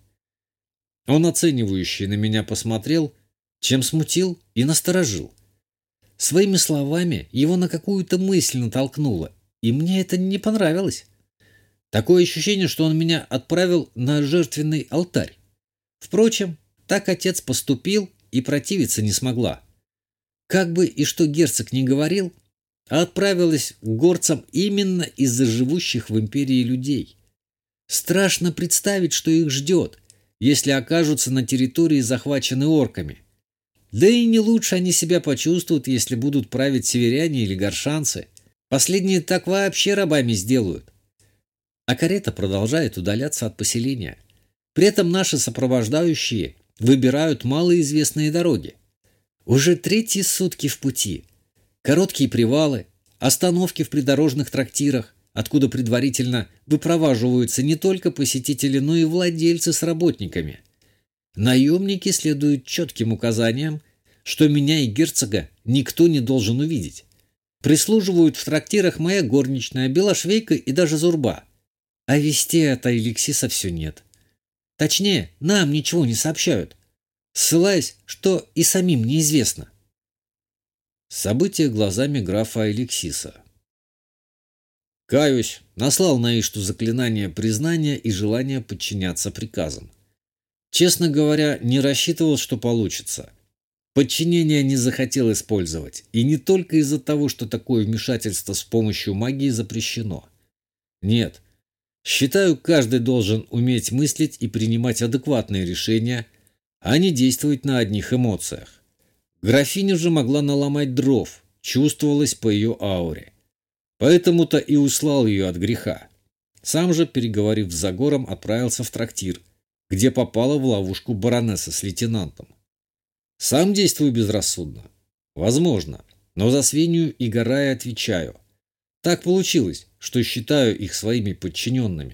Он оценивающе на меня посмотрел, чем смутил и насторожил. Своими словами его на какую-то мысль натолкнуло, и мне это не понравилось. Такое ощущение, что он меня отправил на жертвенный алтарь. Впрочем, так отец поступил, и противиться не смогла. Как бы и что герцог не говорил, а отправилась к горцам именно из-за живущих в империи людей. Страшно представить, что их ждет, если окажутся на территории, захваченной орками. Да и не лучше они себя почувствуют, если будут править северяне или горшанцы. Последние так вообще рабами сделают. А карета продолжает удаляться от поселения. При этом наши сопровождающие выбирают малоизвестные дороги. Уже 3 сутки в пути. Короткие привалы, остановки в придорожных трактирах, откуда предварительно выпроваживаются не только посетители, но и владельцы с работниками. Наемники следуют четким указаниям, что меня и герцога никто не должен увидеть. Прислуживают в трактирах моя горничная, Белошвейка и даже Зурба. А вести от Алексиса все нет. Точнее, нам ничего не сообщают, ссылаясь, что и самим неизвестно. События глазами графа Алексиса. Каюсь, наслал на Ишту заклинание признания и желание подчиняться приказам. Честно говоря, не рассчитывал, что получится. Подчинение не захотел использовать, и не только из-за того, что такое вмешательство с помощью магии запрещено. Нет, считаю, каждый должен уметь мыслить и принимать адекватные решения, а не действовать на одних эмоциях. Графиня же могла наломать дров, чувствовалось по ее ауре. Поэтому-то и услал ее от греха. Сам же, переговорив с Загором, отправился в трактир, где попала в ловушку баронесса с лейтенантом. Сам действую безрассудно. Возможно, но за Свенью и Гарая отвечаю. Так получилось, что считаю их своими подчиненными.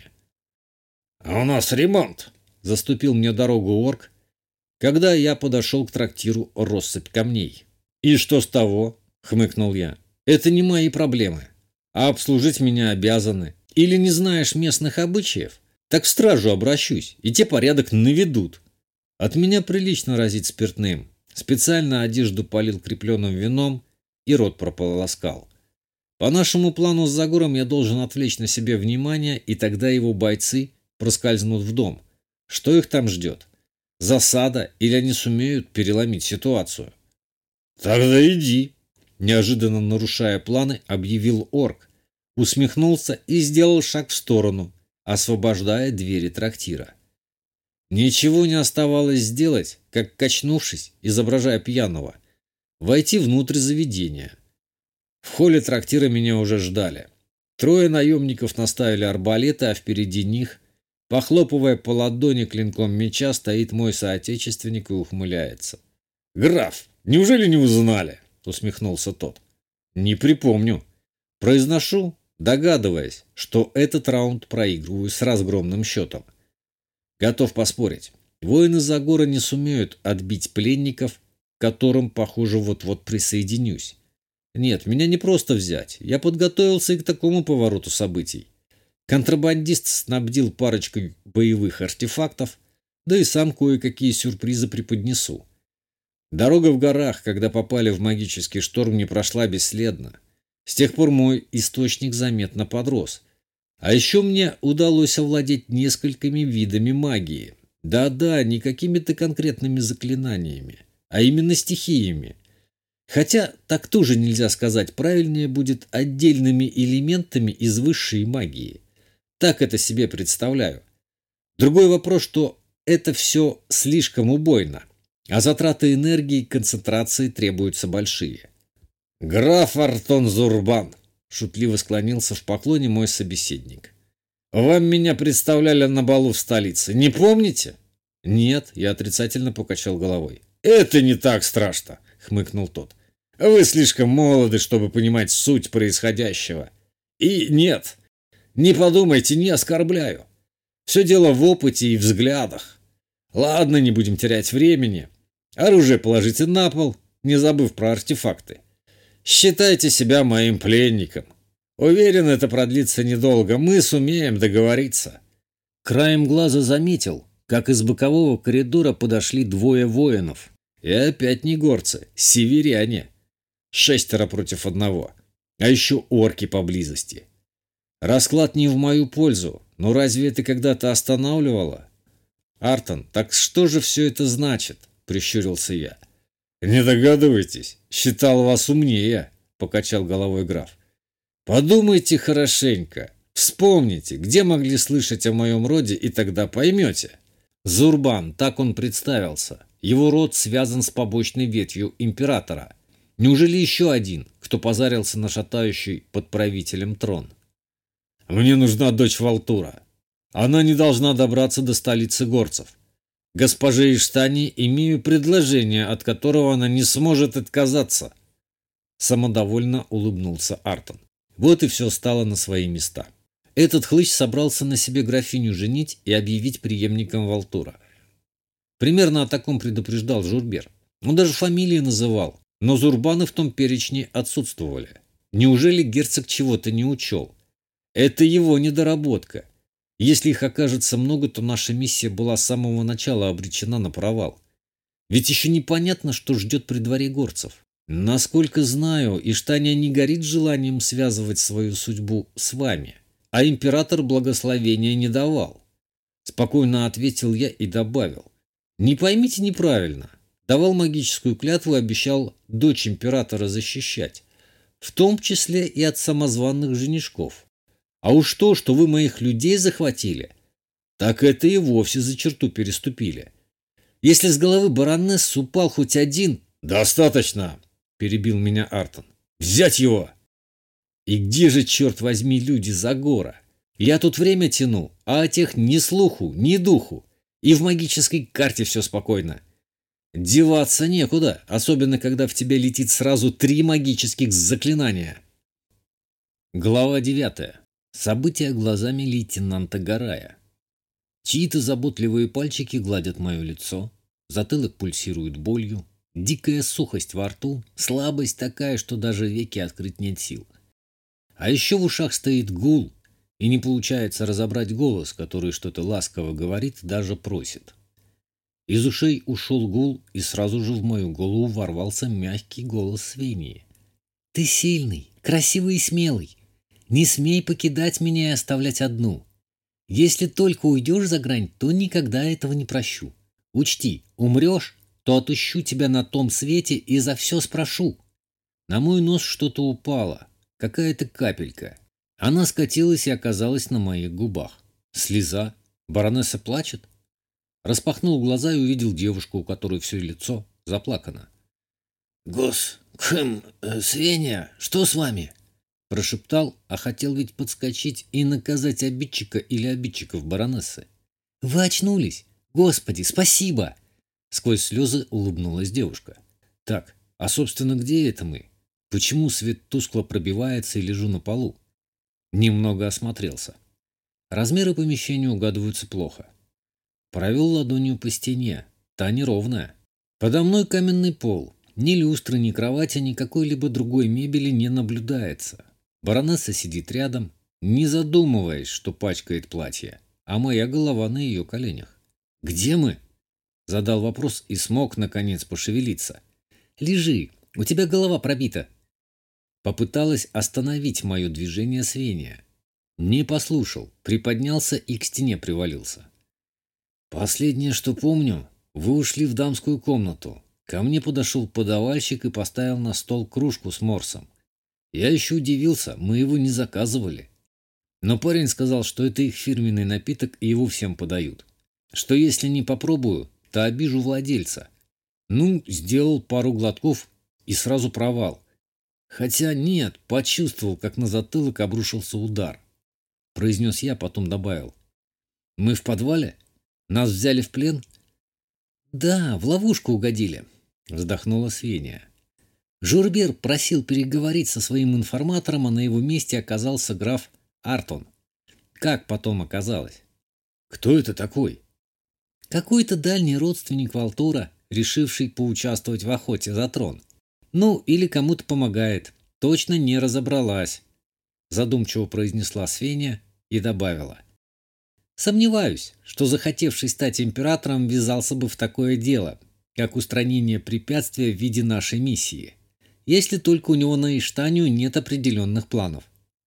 «А у нас ремонт!» — заступил мне дорогу орк, когда я подошел к трактиру «Россыпь камней». «И что с того?» — хмыкнул я. «Это не мои проблемы, а обслужить меня обязаны. Или не знаешь местных обычаев? Так в стражу обращусь, и те порядок наведут. От меня прилично разить спиртным. Специально одежду полил крепленным вином и рот прополоскал. По нашему плану с Загором я должен отвлечь на себе внимание, и тогда его бойцы проскользнут в дом. Что их там ждет? Засада, или они сумеют переломить ситуацию?» «Тогда иди», — неожиданно нарушая планы, объявил орк, усмехнулся и сделал шаг в сторону, освобождая двери трактира. Ничего не оставалось сделать, как, качнувшись, изображая пьяного, войти внутрь заведения. В холле трактира меня уже ждали. 3 наемников наставили арбалеты, а впереди них, похлопывая по ладони клинком меча, стоит мой соотечественник и ухмыляется. «Граф, неужели не узнали?» — усмехнулся тот. «Не припомню». Произношу, догадываясь, что этот раунд проигрываю с разгромным счетом. Готов поспорить, воины Загора не сумеют отбить пленников, к которым, похоже, вот-вот присоединюсь. Нет, меня не просто взять, я подготовился и к такому повороту событий. Контрабандист снабдил парочкой боевых артефактов, да и сам кое-какие сюрпризы преподнесу. Дорога в горах, когда попали в магический шторм, не прошла бесследно. С тех пор мой источник заметно подрос. А еще мне удалось овладеть несколькими видами магии. Да-да, не какими-то конкретными заклинаниями, а именно стихиями. Хотя так тоже нельзя сказать, правильнее будет отдельными элементами из высшей магии. Так это себе представляю. Другой вопрос, что это все слишком убойно, а затраты энергии и концентрации требуются большие. «Граф Артон Зурбан», — шутливо склонился в поклоне мой собеседник. «Вам меня представляли на балу в столице, не помните?» «Нет», — я отрицательно покачал головой. «Это не так страшно», — хмыкнул тот. «Вы слишком молоды, чтобы понимать суть происходящего. И нет, не подумайте, не оскорбляю. Все дело в опыте и взглядах. Ладно, не будем терять времени. Оружие положите на пол, не забыв про артефакты. Считайте себя моим пленником. Уверен, это продлится недолго. Мы сумеем договориться». Краем глаза заметил, как из бокового коридора подошли 2 воинов. И опять не горцы, северяне. 6 против 1. А еще орки поблизости. Расклад не в мою пользу, но разве это когда-то останавливало? «Артон, так что же все это значит?» – прищурился я. «Не догадываетесь? Считал вас умнее», – покачал головой граф. «Подумайте хорошенько. Вспомните, где могли слышать о моем роде, и тогда поймете. Зурбан, так он представился. Его род связан с побочной ветвью императора. Неужели еще один, кто позарился на шатающий под правителем трон? Мне нужна дочь Валтура. Она не должна добраться до столицы горцев. Госпоже Иштани имею предложение, от которого она не сможет отказаться. Самодовольно улыбнулся Артон. Вот и все стало на свои места. Этот хлыщ собрался на себе графиню женить и объявить преемником Валтура. Примерно о таком предупреждал Журбер. Он даже фамилии называл, но Зурбаны в том перечне отсутствовали. Неужели герцог чего-то не учел? Это его недоработка. Если их окажется много, то наша миссия была с самого начала обречена на провал. Ведь еще непонятно, что ждет при дворе горцев. Насколько знаю, Иштания не горит желанием связывать свою судьбу с вами, а император благословения не давал. Спокойно ответил я и добавил. Не поймите неправильно. Давал магическую клятву и обещал дочь императора защищать, в том числе и от самозваных женишков. А уж то, что вы моих людей захватили, так это и вовсе за черту переступили. Если с головы баронессы упал хоть один... «Достаточно!» – перебил меня Артон. «Взять его!» И где же, черт возьми, люди Загора? Я тут время тяну, а о тех ни слуху, ни духу. И в магической карте все спокойно. Деваться некуда, особенно когда в тебя летит сразу 3 магических заклинания. Глава 9. События глазами лейтенанта Гарая. Чьи-то заботливые пальчики гладят мое лицо, затылок пульсирует болью, дикая сухость во рту, слабость такая, что даже веки открыть нет сил. А еще в ушах стоит гул, и не получается разобрать голос, который что-то ласково говорит, даже просит. Из ушей ушел гул, и сразу же в мою голову ворвался мягкий голос Свении. «Ты сильный, красивый и смелый. Не смей покидать меня и оставлять одну. Если только уйдешь за грань, то никогда этого не прощу. Учти, умрешь, то отыщу тебя на том свете и за все спрошу». На мой нос что-то упало, какая-то капелька. Она скатилась и оказалась на моих губах. Слеза. Баронесса плачет? Распахнул глаза и увидел девушку, у которой все лицо заплакано. Свеня, что с вами?» Прошептал, а хотел ведь подскочить и наказать обидчика или обидчиков баронессы. «Вы очнулись? Господи, спасибо!» Сквозь слезы улыбнулась девушка. «Так, а собственно где это мы? Почему свет тускло пробивается и лежу на полу?» Немного осмотрелся. Размеры помещения угадываются плохо. Провел ладонью по стене, та неровная. Подо мной каменный пол. Ни люстры, ни кровати, ни какой-либо другой мебели не наблюдается. Баронесса сидит рядом, не задумываясь, что пачкает платье, а моя голова на ее коленях. «Где мы?» Задал вопрос и смог, наконец, пошевелиться. «Лежи, у тебя голова пробита». Попыталась остановить мое движение Свения. Не послушал, приподнялся и к стене привалился. «Последнее, что помню, вы ушли в дамскую комнату. Ко мне подошел подавальщик и поставил на стол кружку с морсом. Я еще удивился, мы его не заказывали. Но парень сказал, что это их фирменный напиток и его всем подают. Что если не попробую, то обижу владельца. Ну, сделал пару глотков и сразу провал. Хотя нет, почувствовал, как на затылок обрушился удар. Произнес я, потом добавил. Мы в подвале? Нас взяли в плен?» «Да, в ловушку угодили», — вздохнула Свения. «Журбер просил переговорить со своим информатором, а на его месте оказался граф Артон. Как потом оказалось? Кто это такой?» Какой-то дальний родственник Валтура, решивший поучаствовать в охоте за трон. Ну, или кому-то помогает. Точно не разобралась», — задумчиво произнесла Свения и добавила. «Сомневаюсь, что захотевший стать императором ввязался бы в такое дело, как устранение препятствия в виде нашей миссии, если только у него на Иштанию нет определенных планов.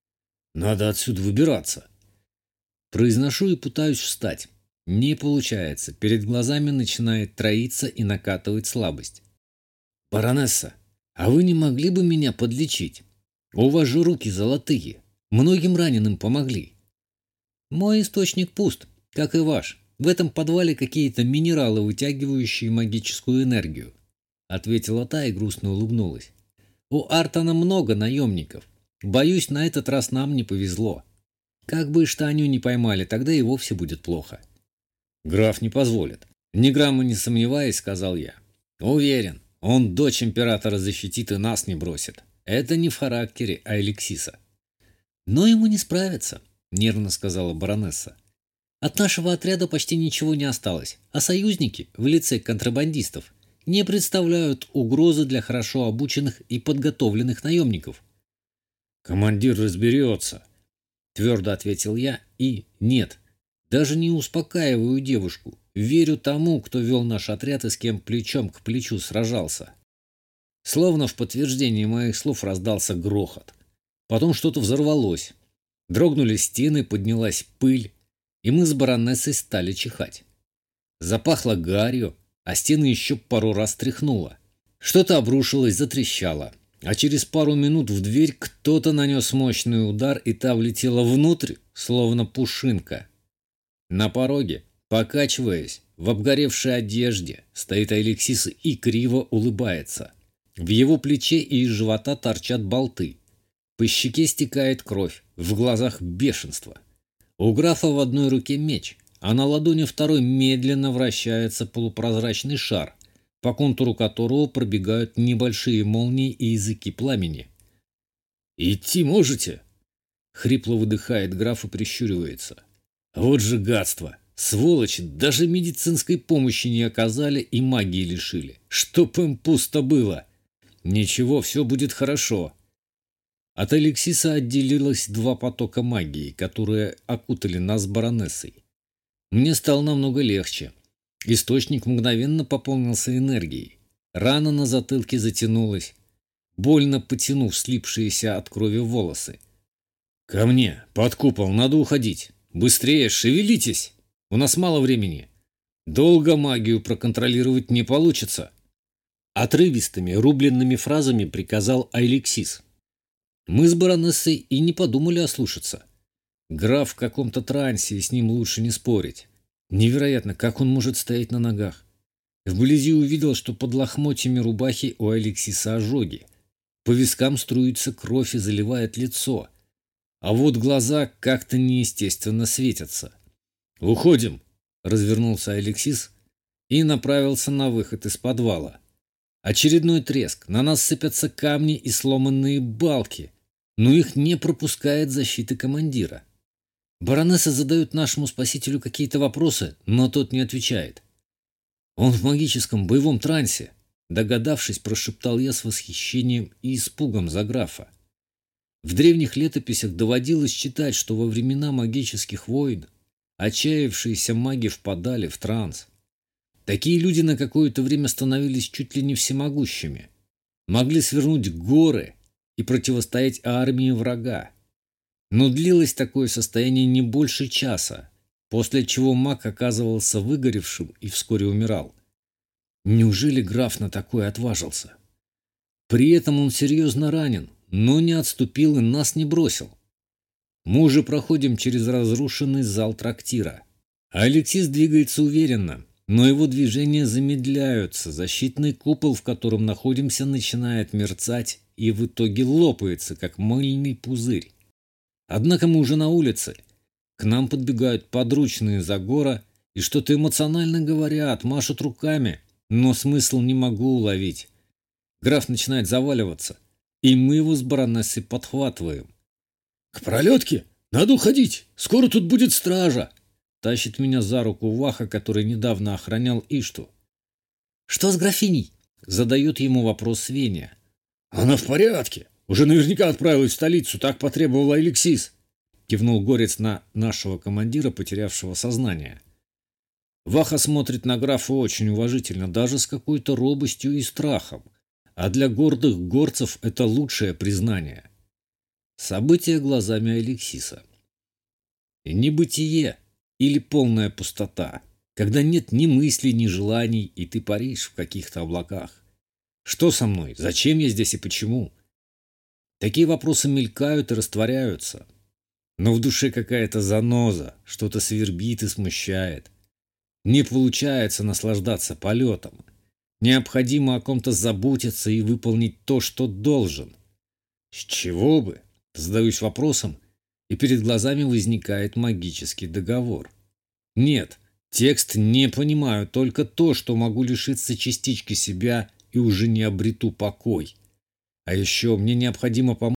Надо отсюда выбираться». Произношу и пытаюсь встать. Не получается, перед глазами начинает троиться и накатывать слабость. «Баронесса, а вы не могли бы меня подлечить? У вас же руки золотые, многим раненым помогли». «Мой источник пуст, как и ваш. В этом подвале какие-то минералы, вытягивающие магическую энергию», — ответила та и грустно улыбнулась. «У Артона много наемников. Боюсь, на этот раз нам не повезло. Как бы Иштанию не поймали, тогда и вовсе будет плохо». «Граф не позволит. Ни грамма не сомневаясь, сказал я. Уверен, он дочь императора защитит и нас не бросит. Это не в характере Алексиса. Но ему не справиться, нервно сказала баронесса. От нашего отряда почти ничего не осталось, а союзники в лице контрабандистов не представляют угрозы для хорошо обученных и подготовленных наемников. Командир разберется, твердо ответил я, и нет, даже не успокаиваю девушку, верю тому, кто вел наш отряд и с кем плечом к плечу сражался. Словно в подтверждение моих слов раздался грохот. Потом что-то взорвалось. Дрогнули стены, поднялась пыль, и мы с баронессой стали чихать. Запахло гарью, а стены еще пару раз тряхнуло. Что-то обрушилось, затрещало, а через пару минут в дверь кто-то нанес мощный удар, и та влетела внутрь, словно пушинка. На пороге, покачиваясь, в обгоревшей одежде, стоит Алексис и криво улыбается. В его плече и из живота торчат болты. По щеке стекает кровь, в глазах бешенство. У графа в одной руке меч, а на ладони второй медленно вращается полупрозрачный шар, по контуру которого пробегают небольшие молнии и языки пламени. «Идти можете?» — хрипло выдыхает граф и прищуривается. «Вот же гадство! Сволочи даже медицинской помощи не оказали и магии лишили. Чтоб им пусто было! Ничего, все будет хорошо!» От Алексиса отделилось два потока магии, которые окутали нас с баронессой. Мне стало намного легче. Источник мгновенно пополнился энергией. Рана на затылке затянулась, больно потянув слипшиеся от крови волосы. «Ко мне, под купол, надо уходить. Быстрее, шевелитесь! У нас мало времени. Долго магию проконтролировать не получится». Отрывистыми, рубленными фразами приказал Алексис. Мы с баронессой и не подумали ослушаться. Граф в каком-то трансе, и с ним лучше не спорить. Невероятно, как он может стоять на ногах. Вблизи увидел, что под лохмотьями рубахи у Алексиса ожоги. По вискам струится кровь и заливает лицо. А вот глаза как-то неестественно светятся. «Уходим!» — развернулся Алексис и направился на выход из подвала. Очередной треск. На нас сыпятся камни и сломанные балки, но их не пропускает защита командира. Баронесса задает нашему спасителю какие-то вопросы, но тот не отвечает. Он в магическом боевом трансе, догадавшись, прошептал я с восхищением и испугом за графа. В древних летописях доводилось читать, что во времена магических войн отчаявшиеся маги впадали в транс. Такие люди на какое-то время становились чуть ли не всемогущими, могли свернуть горы и противостоять армии врага. Но длилось такое состояние не больше часа, после чего маг оказывался выгоревшим и вскоре умирал. Неужели граф на такое отважился? При этом он серьезно ранен, но не отступил и нас не бросил. Мы уже проходим через разрушенный зал трактира. Алексис двигается уверенно, но его движения замедляются, защитный купол, в котором находимся, начинает мерцать и в итоге лопается, как мыльный пузырь. Однако мы уже на улице. К нам подбегают подручные Загора и что-то эмоционально говорят, машут руками, но смысл не могу уловить. Граф начинает заваливаться, и мы его с баронессой подхватываем. «К пролетке? Надо уходить! Скоро тут будет стража!» Тащит меня за руку Ваха, который недавно охранял Ишту. «Что с графиней?» — задает ему вопрос Свеня. «Она в порядке. Уже наверняка отправилась в столицу, так потребовал Алексис», — кивнул Горец на нашего командира, потерявшего сознание. Ваха смотрит на графа очень уважительно, даже с какой-то робостью и страхом. А для гордых горцев это лучшее признание. События глазами Алексиса. Небытие или полная пустота, когда нет ни мыслей, ни желаний, и ты паришь в каких-то облаках. Что со мной? Зачем я здесь и почему? Такие вопросы мелькают и растворяются. Но в душе какая-то заноза, что-то свербит и смущает. Не получается наслаждаться полетом. Необходимо о ком-то заботиться и выполнить то, что должен. С чего бы? Задаюсь вопросом, и перед глазами возникает магический договор. Нет, Текст не понимаю, только то, что могу лишиться частички себя и уже не обрету покой. А еще мне необходимо помочь